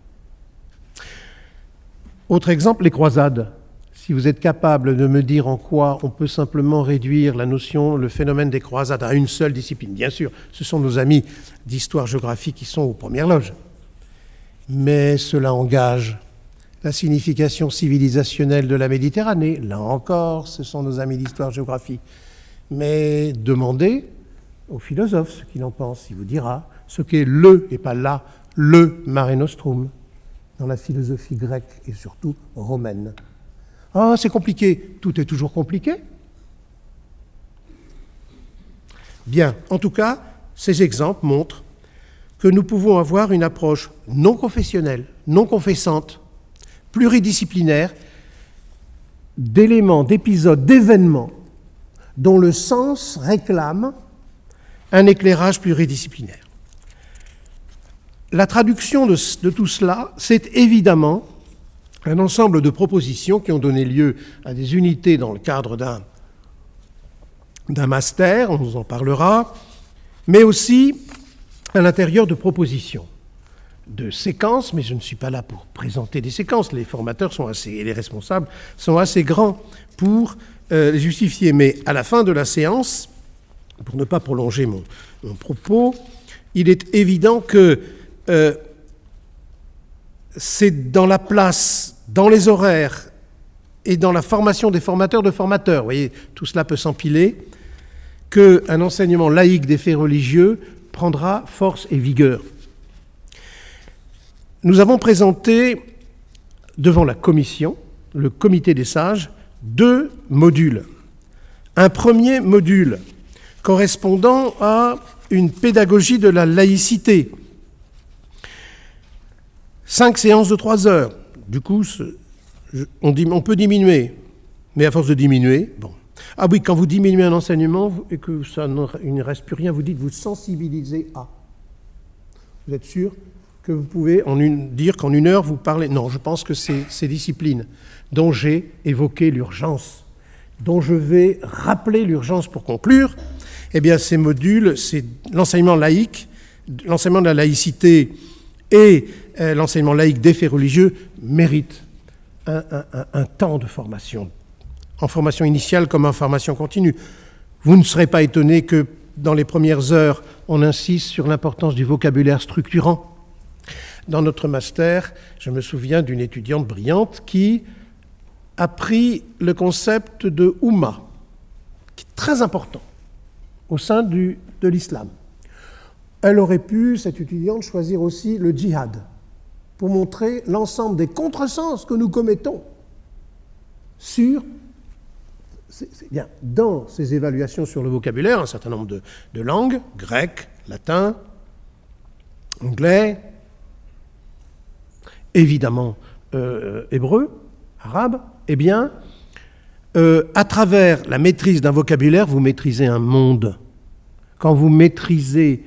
Autre exemple, les croisades. Si vous êtes capable de me dire en quoi on peut simplement réduire la notion, le phénomène des croisades à une seule discipline. Bien sûr, ce sont nos amis d'histoire-géographie qui sont aux premières loges. Mais cela engage la signification civilisationnelle de la Méditerranée. Là encore, ce sont nos amis d'histoire-géographie. Mais demandez aux philosophes ce qu'il en pense. Il vous dira ce qu'est le, et pas là, le Mare Nostrum, dans la philosophie grecque et surtout romaine. Ah, c'est compliqué. Tout est toujours compliqué. Bien, en tout cas, ces exemples montrent que nous pouvons avoir une approche non confessionnelle, non confessante, pluridisciplinaire, d'éléments, d'épisodes, d'événements dont le sens réclame un éclairage pluridisciplinaire. La traduction de tout cela, c'est évidemment un ensemble de propositions qui ont donné lieu à des unités dans le cadre d'un master, on nous en parlera, mais aussi à l'intérieur de propositions de séquences, mais je ne suis pas là pour présenter des séquences. Les formateurs et les responsables sont assez grands pour les justifier. Mais à la fin de la séance, pour ne pas prolonger mon propos, il est évident que c'est dans la place, dans les horaires et dans la formation des formateurs de formateurs, vous voyez, tout cela peut s'empiler, qu'un enseignement laïque des faits religieux prendra force et vigueur. Nous avons présenté devant la commission, le comité des sages, 2 modules. Un premier module correspondant à une pédagogie de la laïcité. 5 séances de 3 heures. Du coup, on peut diminuer, mais à force de diminuer, bon. Ah oui, quand vous diminuez un enseignement et que il ne reste plus rien, vous dites, vous sensibilisez à. Vous êtes sûr que vous pouvez dire qu'en 1 heure, vous parlez... Non, je pense que ces disciplines dont j'ai évoqué l'urgence, dont je vais rappeler l'urgence pour conclure, eh bien, ces modules, c'est l'enseignement laïque, l'enseignement de la laïcité et l'enseignement laïque des faits religieux méritent un temps de formation, en formation initiale comme en formation continue. Vous ne serez pas étonné que dans les premières heures, on insiste sur l'importance du vocabulaire structurant. Dans notre master, je me souviens d'une étudiante brillante qui a pris le concept de Oumma, qui est très important au sein de l'islam. Elle aurait pu, cette étudiante, choisir aussi le djihad, pour montrer l'ensemble des contresens que nous commettons bien, dans ces évaluations sur le vocabulaire, un certain nombre de langues, grec, latin, anglais, évidemment hébreu, arabe, eh bien, à travers la maîtrise d'un vocabulaire, vous maîtrisez un monde. Quand vous maîtrisez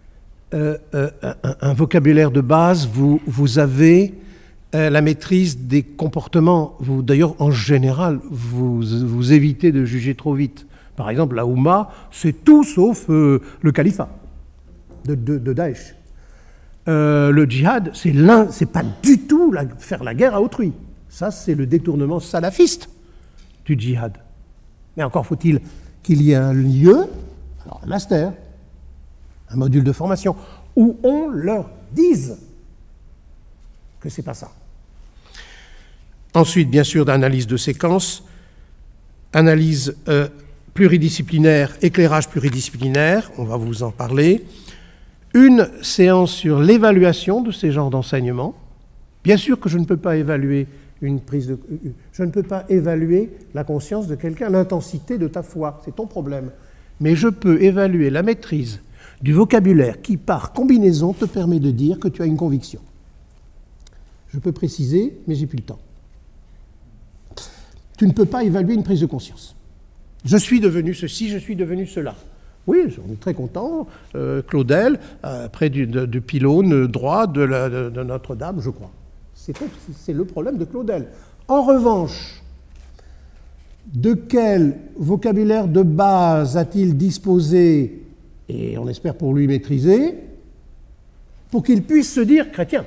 un vocabulaire de base, vous avez la maîtrise des comportements. D'ailleurs, en général, vous évitez de juger trop vite. Par exemple, la Oumma, c'est tout sauf le califat de Daesh. Le djihad, c'est pas du tout faire la guerre à autrui. Ça, c'est le détournement salafiste du djihad. Mais encore faut-il qu'il y ait un lieu, alors un master, un module de formation, où on leur dise que c'est pas ça. Ensuite, bien sûr, d'analyse de séquence, analyse pluridisciplinaire, éclairage pluridisciplinaire, on va vous en parler. Une séance sur l'évaluation de ces genres d'enseignement. Bien sûr que je ne peux pas évaluer je ne peux pas évaluer la conscience de quelqu'un, l'intensité de ta foi, c'est ton problème. Mais je peux évaluer la maîtrise du vocabulaire qui, par combinaison, te permet de dire que tu as une conviction. Je peux préciser, mais j'ai plus le temps. Tu ne peux pas évaluer une prise de conscience. Je suis devenu ceci, je suis devenu cela. Oui, on est très content. Claudel, près du pylône droit de Notre-Dame, je crois. C'est le problème de Claudel. En revanche, de quel vocabulaire de base a-t-il disposé, et on espère pour lui maîtriser, pour qu'il puisse se dire chrétien?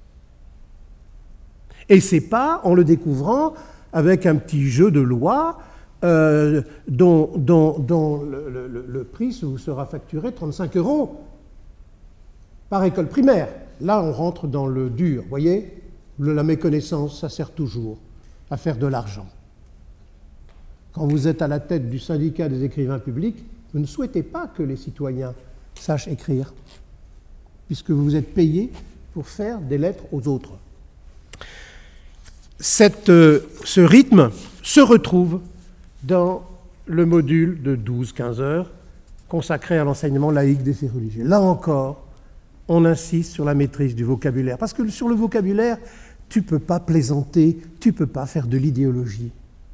Et c'est pas en le découvrant avec un petit jeu de loi dont le prix vous sera facturé 35 € par école primaire. Là, on rentre dans le dur, vous voyez? La méconnaissance, ça sert toujours à faire de l'argent. Quand vous êtes à la tête du syndicat des écrivains publics, vous ne souhaitez pas que les citoyens sachent écrire, puisque vous êtes payés pour faire des lettres aux autres. Ce rythme se retrouve dans le module de 12-15 heures consacré à l'enseignement laïque des faits religieux. Là encore, on insiste sur la maîtrise du vocabulaire, parce que sur le vocabulaire, tu ne peux pas plaisanter, tu ne peux pas faire de l'idéologie.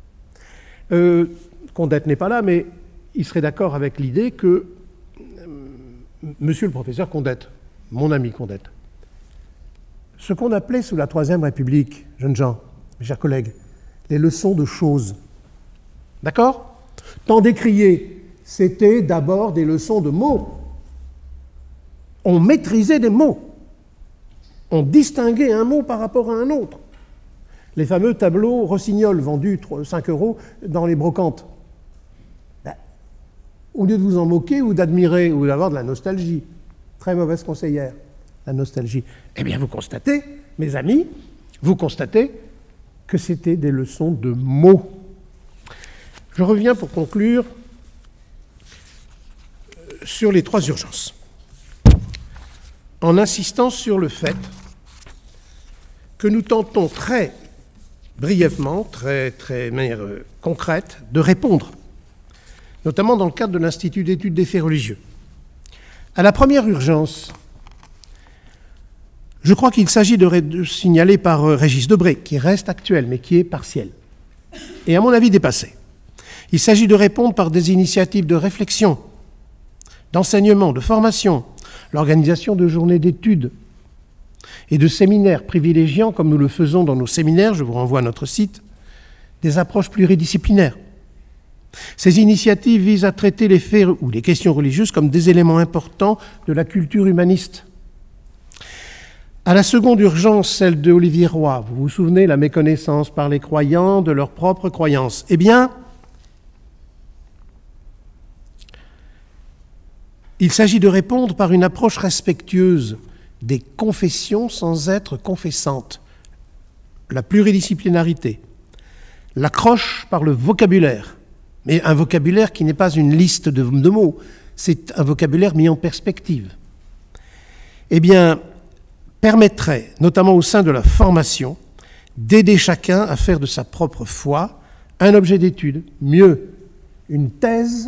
Condette n'est pas là, mais il serait d'accord avec l'idée que monsieur le professeur Condette, mon ami Condette, ce qu'on appelait sous la Troisième République, jeunes gens, mes chers collègues, les leçons de choses. D'accord? Tant décrié, c'était d'abord des leçons de mots. On maîtrisait des mots. on distinguait un mot par rapport à un autre. Les fameux tableaux Rossignol vendus 5 € dans les brocantes. Ben, au lieu de vous en moquer ou d'admirer ou d'avoir de la nostalgie, très mauvaise conseillère, la nostalgie, eh bien vous constatez, mes amis, vous constatez que c'était des leçons de mots. Je reviens pour conclure sur les 3 urgences, en insistant sur le fait que nous tentons très brièvement, de manière concrète, de répondre, notamment dans le cadre de l'Institut d'études des faits religieux. À la première urgence, je crois qu'il s'agit de signaler par Régis Debray, qui reste actuel, mais qui est partiel, et à mon avis dépassé. Il s'agit de répondre par des initiatives de réflexion, d'enseignement, de formation, l'organisation de journées d'études et de séminaires privilégiant, comme nous le faisons dans nos séminaires, je vous renvoie à notre site, des approches pluridisciplinaires. Ces initiatives visent à traiter les faits ou les questions religieuses comme des éléments importants de la culture humaniste. À la seconde urgence, celle de Olivier Roy, vous vous souvenez, la méconnaissance par les croyants de leurs propres croyances. Eh bien, il s'agit de répondre par une approche respectueuse des confessions sans être confessante, la pluridisciplinarité, l'accroche par le vocabulaire, mais un vocabulaire qui n'est pas une liste de mots, c'est un vocabulaire mis en perspective, eh bien, permettrait, notamment au sein de la formation, d'aider chacun à faire de sa propre foi un objet d'étude, mieux, une thèse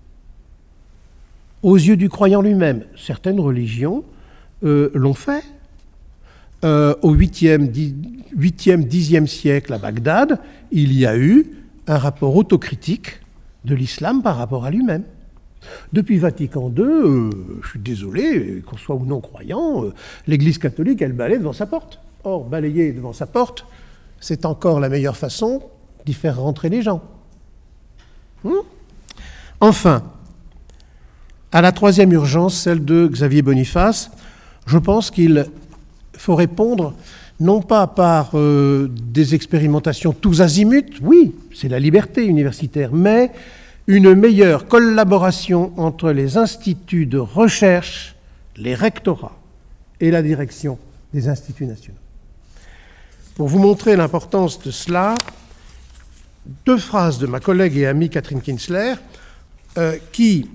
aux yeux du croyant lui-même. Certaines religions l'ont fait. Au 8e, 10e siècle à Bagdad, il y a eu un rapport autocritique de l'islam par rapport à lui-même. Depuis Vatican II, je suis désolé, qu'on soit ou non croyant, l'Église catholique, elle balaye devant sa porte. Or, balayer devant sa porte, c'est encore la meilleure façon d'y faire rentrer les gens. Enfin, à la 3e urgence, celle de Xavier Boniface, je pense qu'il faut répondre non pas par des expérimentations tous azimuts, oui, c'est la liberté universitaire, mais une meilleure collaboration entre les instituts de recherche, les rectorats et la direction des instituts nationaux. Pour vous montrer l'importance de cela, 2 phrases de ma collègue et amie Catherine Kinsler, qui,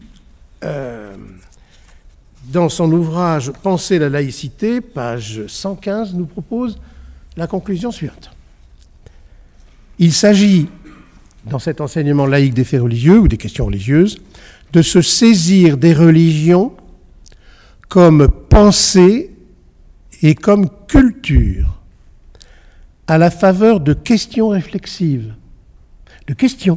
dans son ouvrage « Penser la laïcité », page 115, nous propose la conclusion suivante. Il s'agit, dans cet enseignement laïque des faits religieux ou des questions religieuses, de se saisir des religions comme pensée et comme culture, à la faveur de questions réflexives, de questions.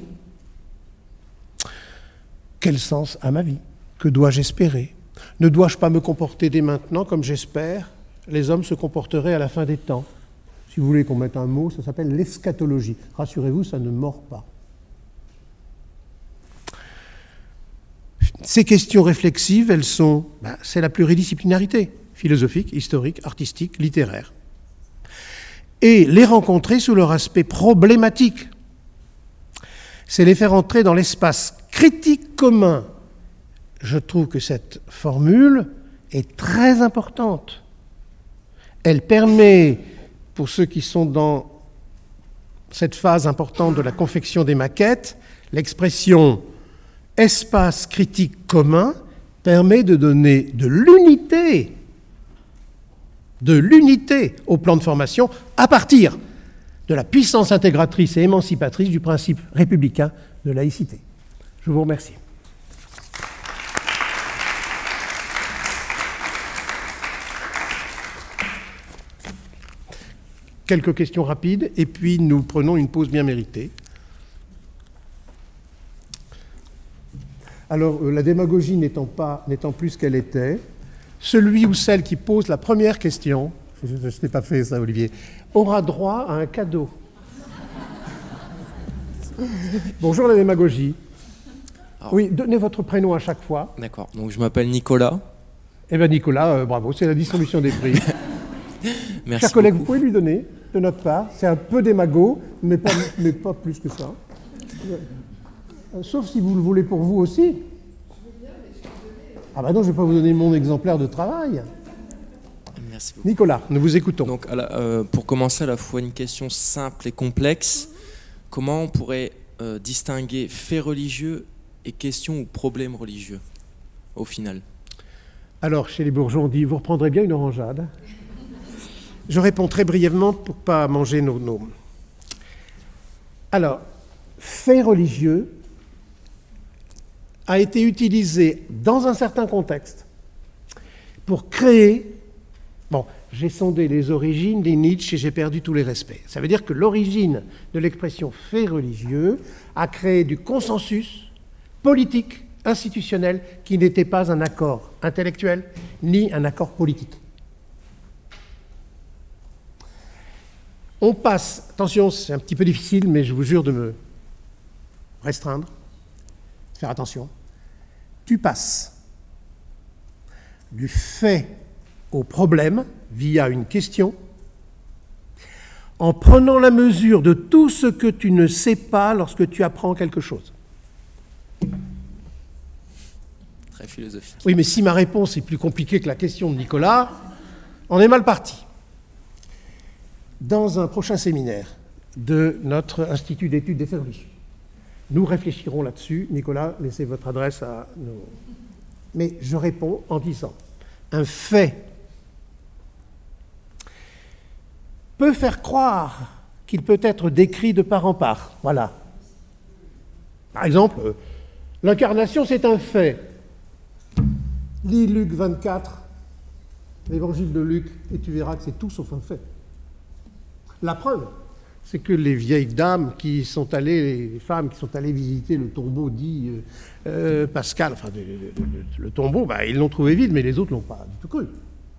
Quel sens a ma vie? Que dois-je espérer? Ne dois-je pas me comporter dès maintenant comme j'espère les hommes se comporteraient à la fin des temps? Si vous voulez qu'on mette un mot, ça s'appelle l'eschatologie. Rassurez-vous, ça ne mord pas. Ces questions réflexives, elles sont, c'est la pluridisciplinarité, philosophique, historique, artistique, littéraire. Et les rencontrer sous leur aspect problématique, c'est les faire entrer dans l'espace critique commun. Je trouve que cette formule est très importante. Elle permet, pour ceux qui sont dans cette phase importante de la confection des maquettes, l'expression « espace critique commun » permet de donner de l'unité au plan de formation à partir de la puissance intégratrice et émancipatrice du principe républicain de laïcité. Je vous remercie. Quelques questions rapides, et puis nous prenons une pause bien méritée. Alors, la démagogie n'étant plus ce qu'elle était, celui ou celle qui pose la première question, je n'ai pas fait ça, Olivier, aura droit à un cadeau. Bonjour la démagogie. Alors, oui, donnez votre prénom à chaque fois. D'accord, donc je m'appelle Nicolas. Eh bien Nicolas, bravo, c'est la distribution des prix. Merci Chers collègues, beaucoup. vous pouvez lui donner, de notre part. C'est un peu démago, mais pas plus que ça. Sauf si vous le voulez pour vous aussi. Ah bah non, je ne vais pas vous donner mon exemplaire de travail. Merci beaucoup. Nicolas, nous vous écoutons. Donc, pour commencer, à la fois une question simple et complexe. Comment on pourrait distinguer faits religieux et questions ou problèmes religieux, au final? Alors, chez les bourgeois, on dit, vous reprendrez bien une orangeade. Je réponds très brièvement pour ne pas manger nos... Alors, fait religieux a été utilisé dans un certain contexte pour créer... Bon, j'ai sondé les origines des Nietzsche et j'ai perdu tous les respects. Ça veut dire que l'origine de l'expression fait religieux a créé du consensus politique, institutionnel, qui n'était pas un accord intellectuel ni un accord politique. On passe, attention, c'est un petit peu difficile, mais je vous jure de me restreindre, faire attention. Tu passes du fait au problème via une question, en prenant la mesure de tout ce que tu ne sais pas lorsque tu apprends quelque chose. Très philosophique. Oui, mais si ma réponse est plus compliquée que la question de Nicolas, on est mal parti. Dans un prochain séminaire de notre Institut d'études des faits religieux, nous réfléchirons là-dessus. Nicolas, laissez votre adresse à nos... Mais je réponds en disant, un fait peut faire croire qu'il peut être décrit de part en part. Voilà. Par exemple, l'incarnation, c'est un fait. Lis Luc 24, l'évangile de Luc, et tu verras que c'est tout sauf un fait. La preuve, c'est que les vieilles dames qui sont allées, les femmes qui sont allées visiter le tombeau dit Pascal, enfin le tombeau, bah, ils l'ont trouvé vide, mais les autres ne l'ont pas du tout cru.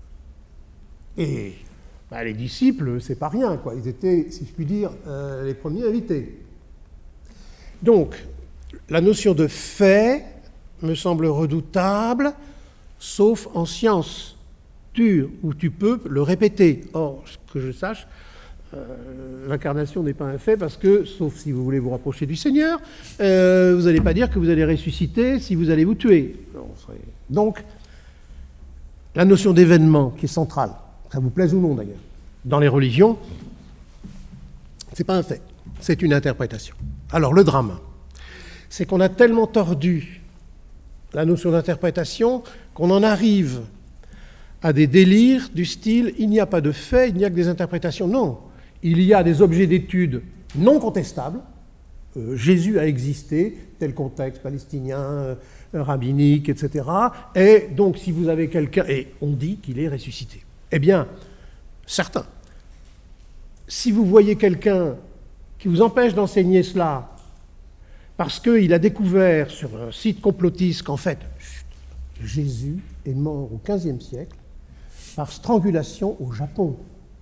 Et bah, les disciples, c'est pas rien, quoi. Ils étaient, si je puis dire, les premiers invités. Donc, la notion de fait me semble redoutable, sauf en sciences dures, où tu peux le répéter. Or, que je sache, l'incarnation n'est pas un fait parce que, sauf si vous voulez vous rapprocher du Seigneur, vous n'allez pas dire que vous allez ressusciter si vous allez vous tuer. Donc, la notion d'événement qui est centrale, ça vous plaise ou non d'ailleurs, dans les religions, c'est pas un fait, c'est une interprétation. Alors le drame, c'est qu'on a tellement tordu la notion d'interprétation qu'on en arrive à des délires du style « il n'y a pas de fait, il n'y a que des interprétations ». Non, il y a des objets d'étude non contestables. Jésus a existé, tel contexte palestinien, rabbinique, etc. Et donc si vous avez quelqu'un, et on dit qu'il est ressuscité, eh bien, certains, si vous voyez quelqu'un qui vous empêche d'enseigner cela parce qu'il a découvert sur un site complotiste qu'en fait, Jésus est mort au XVe siècle par strangulation au Japon.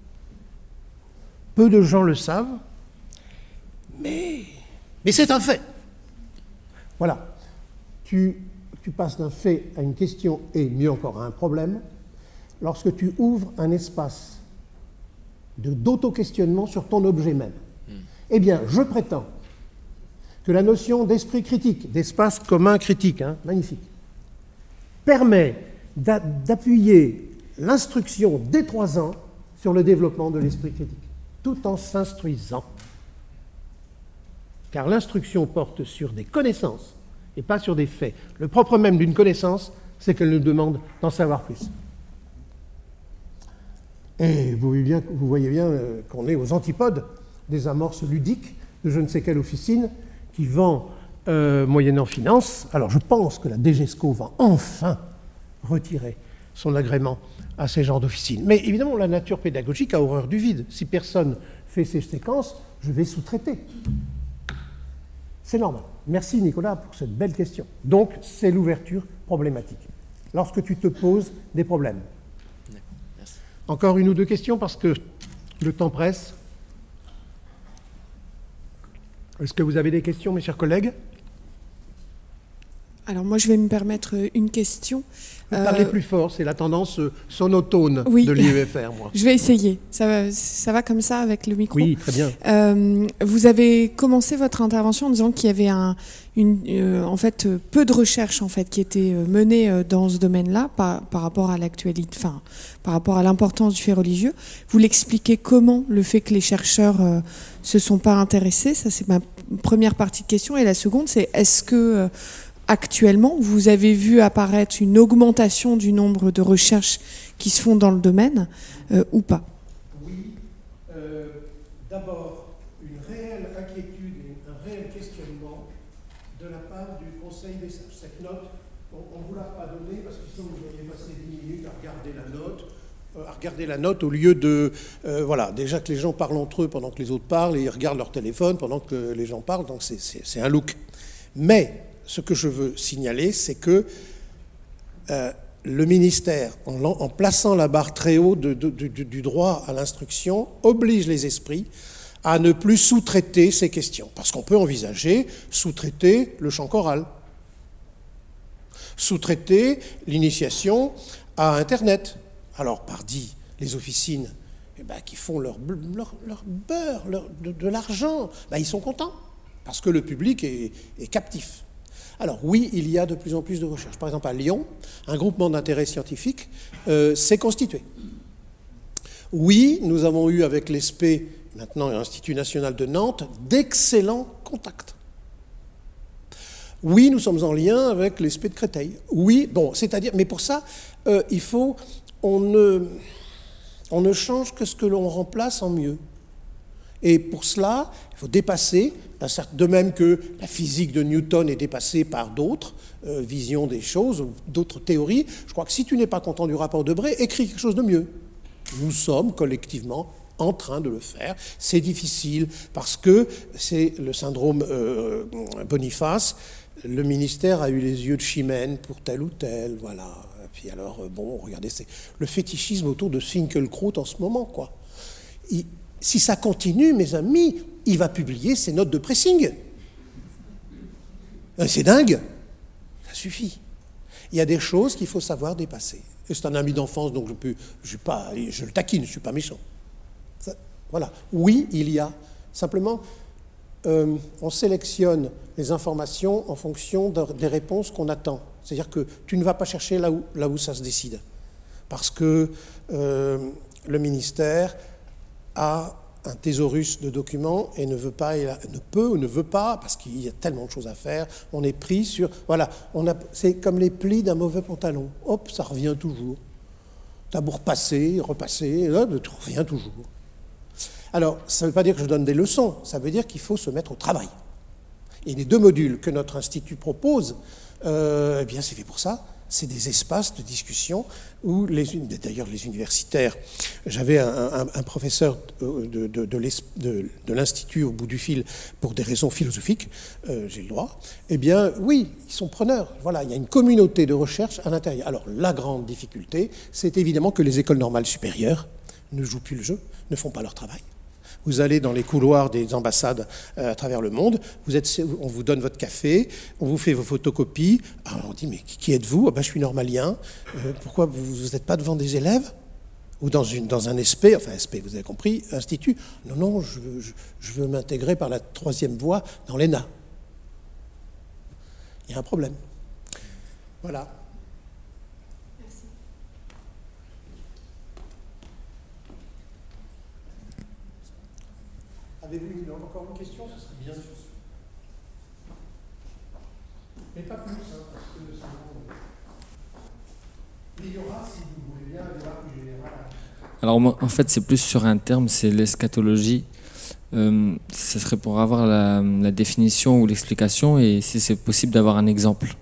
Peu de gens le savent, mais c'est un fait. Voilà. Tu passes d'un fait à une question et, mieux encore, à un problème lorsque tu ouvres un espace d'auto-questionnement sur ton objet même. Eh bien, je prétends que la notion d'esprit critique, d'espace commun critique, magnifique, permet d'appuyer l'instruction dès 3 ans sur le développement de l'esprit critique, tout en s'instruisant. Car l'instruction porte sur des connaissances et pas sur des faits. Le propre même d'une connaissance, c'est qu'elle nous demande d'en savoir plus. Et vous voyez bien qu'on est aux antipodes des amorces ludiques de je ne sais quelle officine qui vend, moyennant finance. Alors je pense que la DGESCO va enfin retirer son agrément à ces genres d'officines. Mais évidemment, la nature pédagogique a horreur du vide. Si personne fait ces séquences, je vais sous-traiter. C'est normal. Merci Nicolas pour cette belle question. Donc, c'est l'ouverture problématique. Lorsque tu te poses des problèmes. Merci. Encore une ou deux questions parce que le temps presse. Est-ce que vous avez des questions, mes chers collègues? Alors moi, je vais me permettre une question. Parlez plus fort, c'est la tendance sonotone de l'IEFR, moi. Je vais essayer. Ça va comme ça avec le micro? Oui, très bien. Vous avez commencé votre intervention en disant qu'il y avait en fait, peu de recherches en fait, qui étaient menées dans ce domaine-là par rapport à l'actualité, enfin, par rapport à l'importance du fait religieux. Vous l'expliquez comment le fait que les chercheurs se sont pas intéressés? Ça, c'est ma première partie de question. Et la seconde, c'est est-ce que actuellement, vous avez vu apparaître une augmentation du nombre de recherches qui se font dans le domaine ou pas? Oui. D'abord, une réelle inquiétude et un réel questionnement de la part du Conseil des sages. Cette note, on ne vous l'a pas donnée parce que sinon vous auriez passé 10 minutes à regarder la note, au lieu de... voilà, déjà que les gens parlent entre eux pendant que les autres parlent et ils regardent leur téléphone pendant que les gens parlent, donc c'est un look. Mais ce que je veux signaler, c'est que le ministère, en plaçant la barre très haut du droit à l'instruction, oblige les esprits à ne plus sous-traiter ces questions. Parce qu'on peut envisager sous-traiter le chant choral, sous-traiter l'initiation à Internet. Alors, pardi, les officines qui font leur beurre, de l'argent, ils sont contents, parce que le public est captif. Alors oui, il y a de plus en plus de recherches. Par exemple, à Lyon, un groupement d'intérêt scientifique s'est constitué. Oui, nous avons eu avec l'ESPE, maintenant l'Institut national de Nantes, d'excellents contacts. Oui, nous sommes en lien avec l'ESPE de Créteil. Oui, bon, c'est-à-dire, mais pour ça, on ne change que ce que l'on remplace en mieux. Et pour cela, il faut dépasser, de même que la physique de Newton est dépassée par d'autres visions des choses, d'autres théories. Je crois que si tu n'es pas content du rapport de Bray, écris quelque chose de mieux. Nous sommes collectivement en train de le faire. C'est difficile parce que c'est le syndrome Boniface. Le ministère a eu les yeux de Chimène pour tel ou tel, voilà. Et puis alors, bon, regardez, c'est le fétichisme autour de Finkielkraut en ce moment, quoi. Si ça continue, mes amis, il va publier ses notes de pressing. C'est dingue. Ça suffit. Il y a des choses qu'il faut savoir dépasser. Et c'est un ami d'enfance, donc je le taquine, je ne suis pas méchant. Voilà. Oui, il y a. Simplement, on sélectionne les informations en fonction des réponses qu'on attend. C'est-à-dire que tu ne vas pas chercher là où ça se décide. Parce que le ministère a un thésaurus de documents et ne peut ou ne veut pas, parce qu'il y a tellement de choses à faire, on est pris sur... Voilà, c'est comme les plis d'un mauvais pantalon. Hop, ça revient toujours. T'as beau repasser, tout revient toujours. Alors, ça ne veut pas dire que je donne des leçons, ça veut dire qu'il faut se mettre au travail. Et les 2 modules que notre institut propose, eh bien c'est fait pour ça. C'est des espaces de discussion où, d'ailleurs les universitaires, j'avais un professeur de l'Institut au bout du fil pour des raisons philosophiques, j'ai le droit, eh bien oui, ils sont preneurs. Voilà, il y a une communauté de recherche à l'intérieur. Alors la grande difficulté, c'est évidemment que les écoles normales supérieures ne jouent plus le jeu, ne font pas leur travail. Vous allez dans les couloirs des ambassades à travers le monde, on vous donne votre café, on vous fait vos photocopies. Alors on dit, mais qui êtes-vous ? Je suis normalien. Pourquoi vous n'êtes pas devant des élèves ? Ou dans un SP, enfin SP, vous avez compris, institut. Non, je veux m'intégrer par la 3e voie dans l'ENA. Il y a un problème. Voilà. Avez-vous encore une question ? Ce serait bien sûr. Mais pas plus, parce que il y aura, si vous voulez bien, un débat plus général. Alors en fait, c'est plus sur un terme, c'est l'eschatologie. Ce serait pour avoir la définition ou l'explication, et si c'est possible d'avoir un exemple.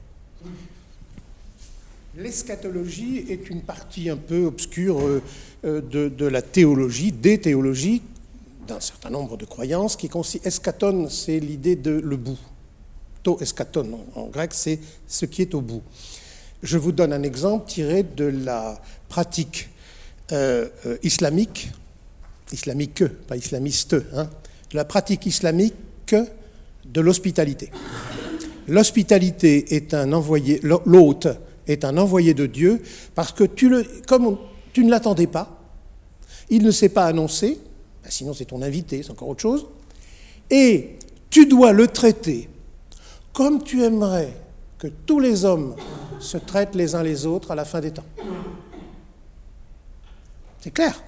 L'eschatologie est une partie un peu obscure de la théologie, des théologies, d'un certain nombre de croyances, eschaton, c'est l'idée de le bout. To eschaton, en grec, c'est ce qui est au bout. Je vous donne un exemple tiré de la pratique islamique, pas islamiste, de la pratique islamique de l'hospitalité. l'hospitalité est un envoyé, l'hôte est un envoyé de Dieu, parce que comme tu ne l'attendais pas, il ne s'est pas annoncé, ben sinon c'est ton invité, c'est encore autre chose, et tu dois le traiter comme tu aimerais que tous les hommes se traitent les uns les autres à la fin des temps. C'est clair?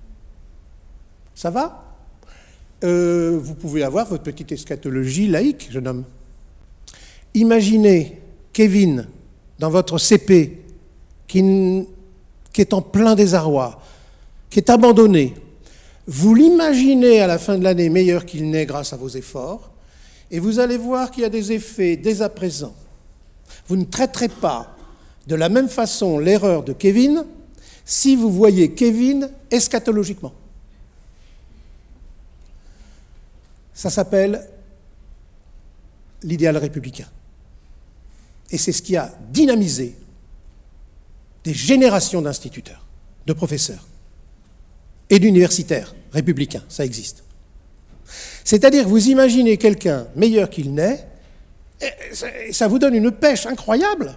Ça va? Vous pouvez avoir votre petite eschatologie laïque, jeune homme. Imaginez Kevin dans votre CP qui est en plein désarroi, qui est abandonné. Vous l'imaginez à la fin de l'année meilleur qu'il n'est grâce à vos efforts, et vous allez voir qu'il y a des effets dès à présent. Vous ne traiterez pas de la même façon l'erreur de Kevin si vous voyez Kevin eschatologiquement. Ça s'appelle l'idéal républicain. Et c'est ce qui a dynamisé des générations d'instituteurs, de professeurs et d'universitaires républicains. Ça existe. C'est-à-dire que vous imaginez quelqu'un meilleur qu'il n'est, et ça vous donne une pêche incroyable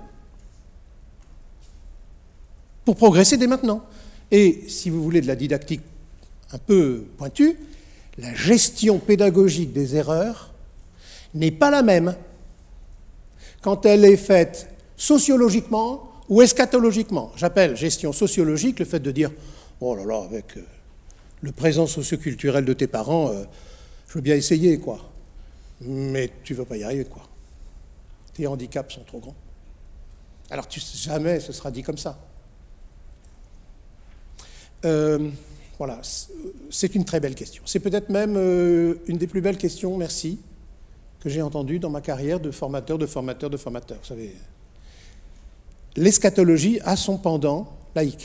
pour progresser dès maintenant. Et si vous voulez de la didactique un peu pointue, la gestion pédagogique des erreurs n'est pas la même quand elle est faite sociologiquement ou eschatologiquement. J'appelle gestion sociologique le fait de dire « Oh là là, avec le présent socioculturel de tes parents, je veux bien essayer, quoi. Mais tu ne vas pas y arriver, quoi. Tes handicaps sont trop grands. » Alors jamais ce sera dit comme ça. Voilà, c'est une très belle question. C'est peut-être même une des plus belles questions, merci, que j'ai entendues dans ma carrière de formateur. Vous savez, l'eschatologie a son pendant laïque.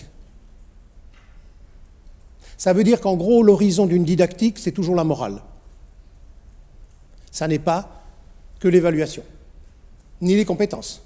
Ça veut dire qu'en gros, l'horizon d'une didactique, c'est toujours la morale. Ça n'est pas que l'évaluation, ni les compétences.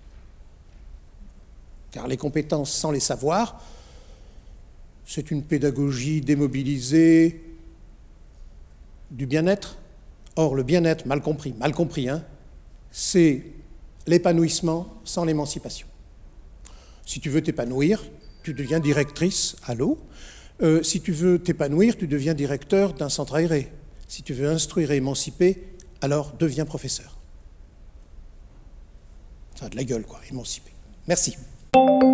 Car les compétences sans les savoirs, c'est une pédagogie démobilisée du bien-être. Or, le bien-être, mal compris, hein, c'est l'épanouissement sans l'émancipation. Si tu veux t'épanouir, tu deviens directrice, allô. Si tu veux t'épanouir, tu deviens directeur d'un centre aéré. Si tu veux instruire et émanciper, alors deviens professeur. Ça a de la gueule, quoi, émanciper. Merci.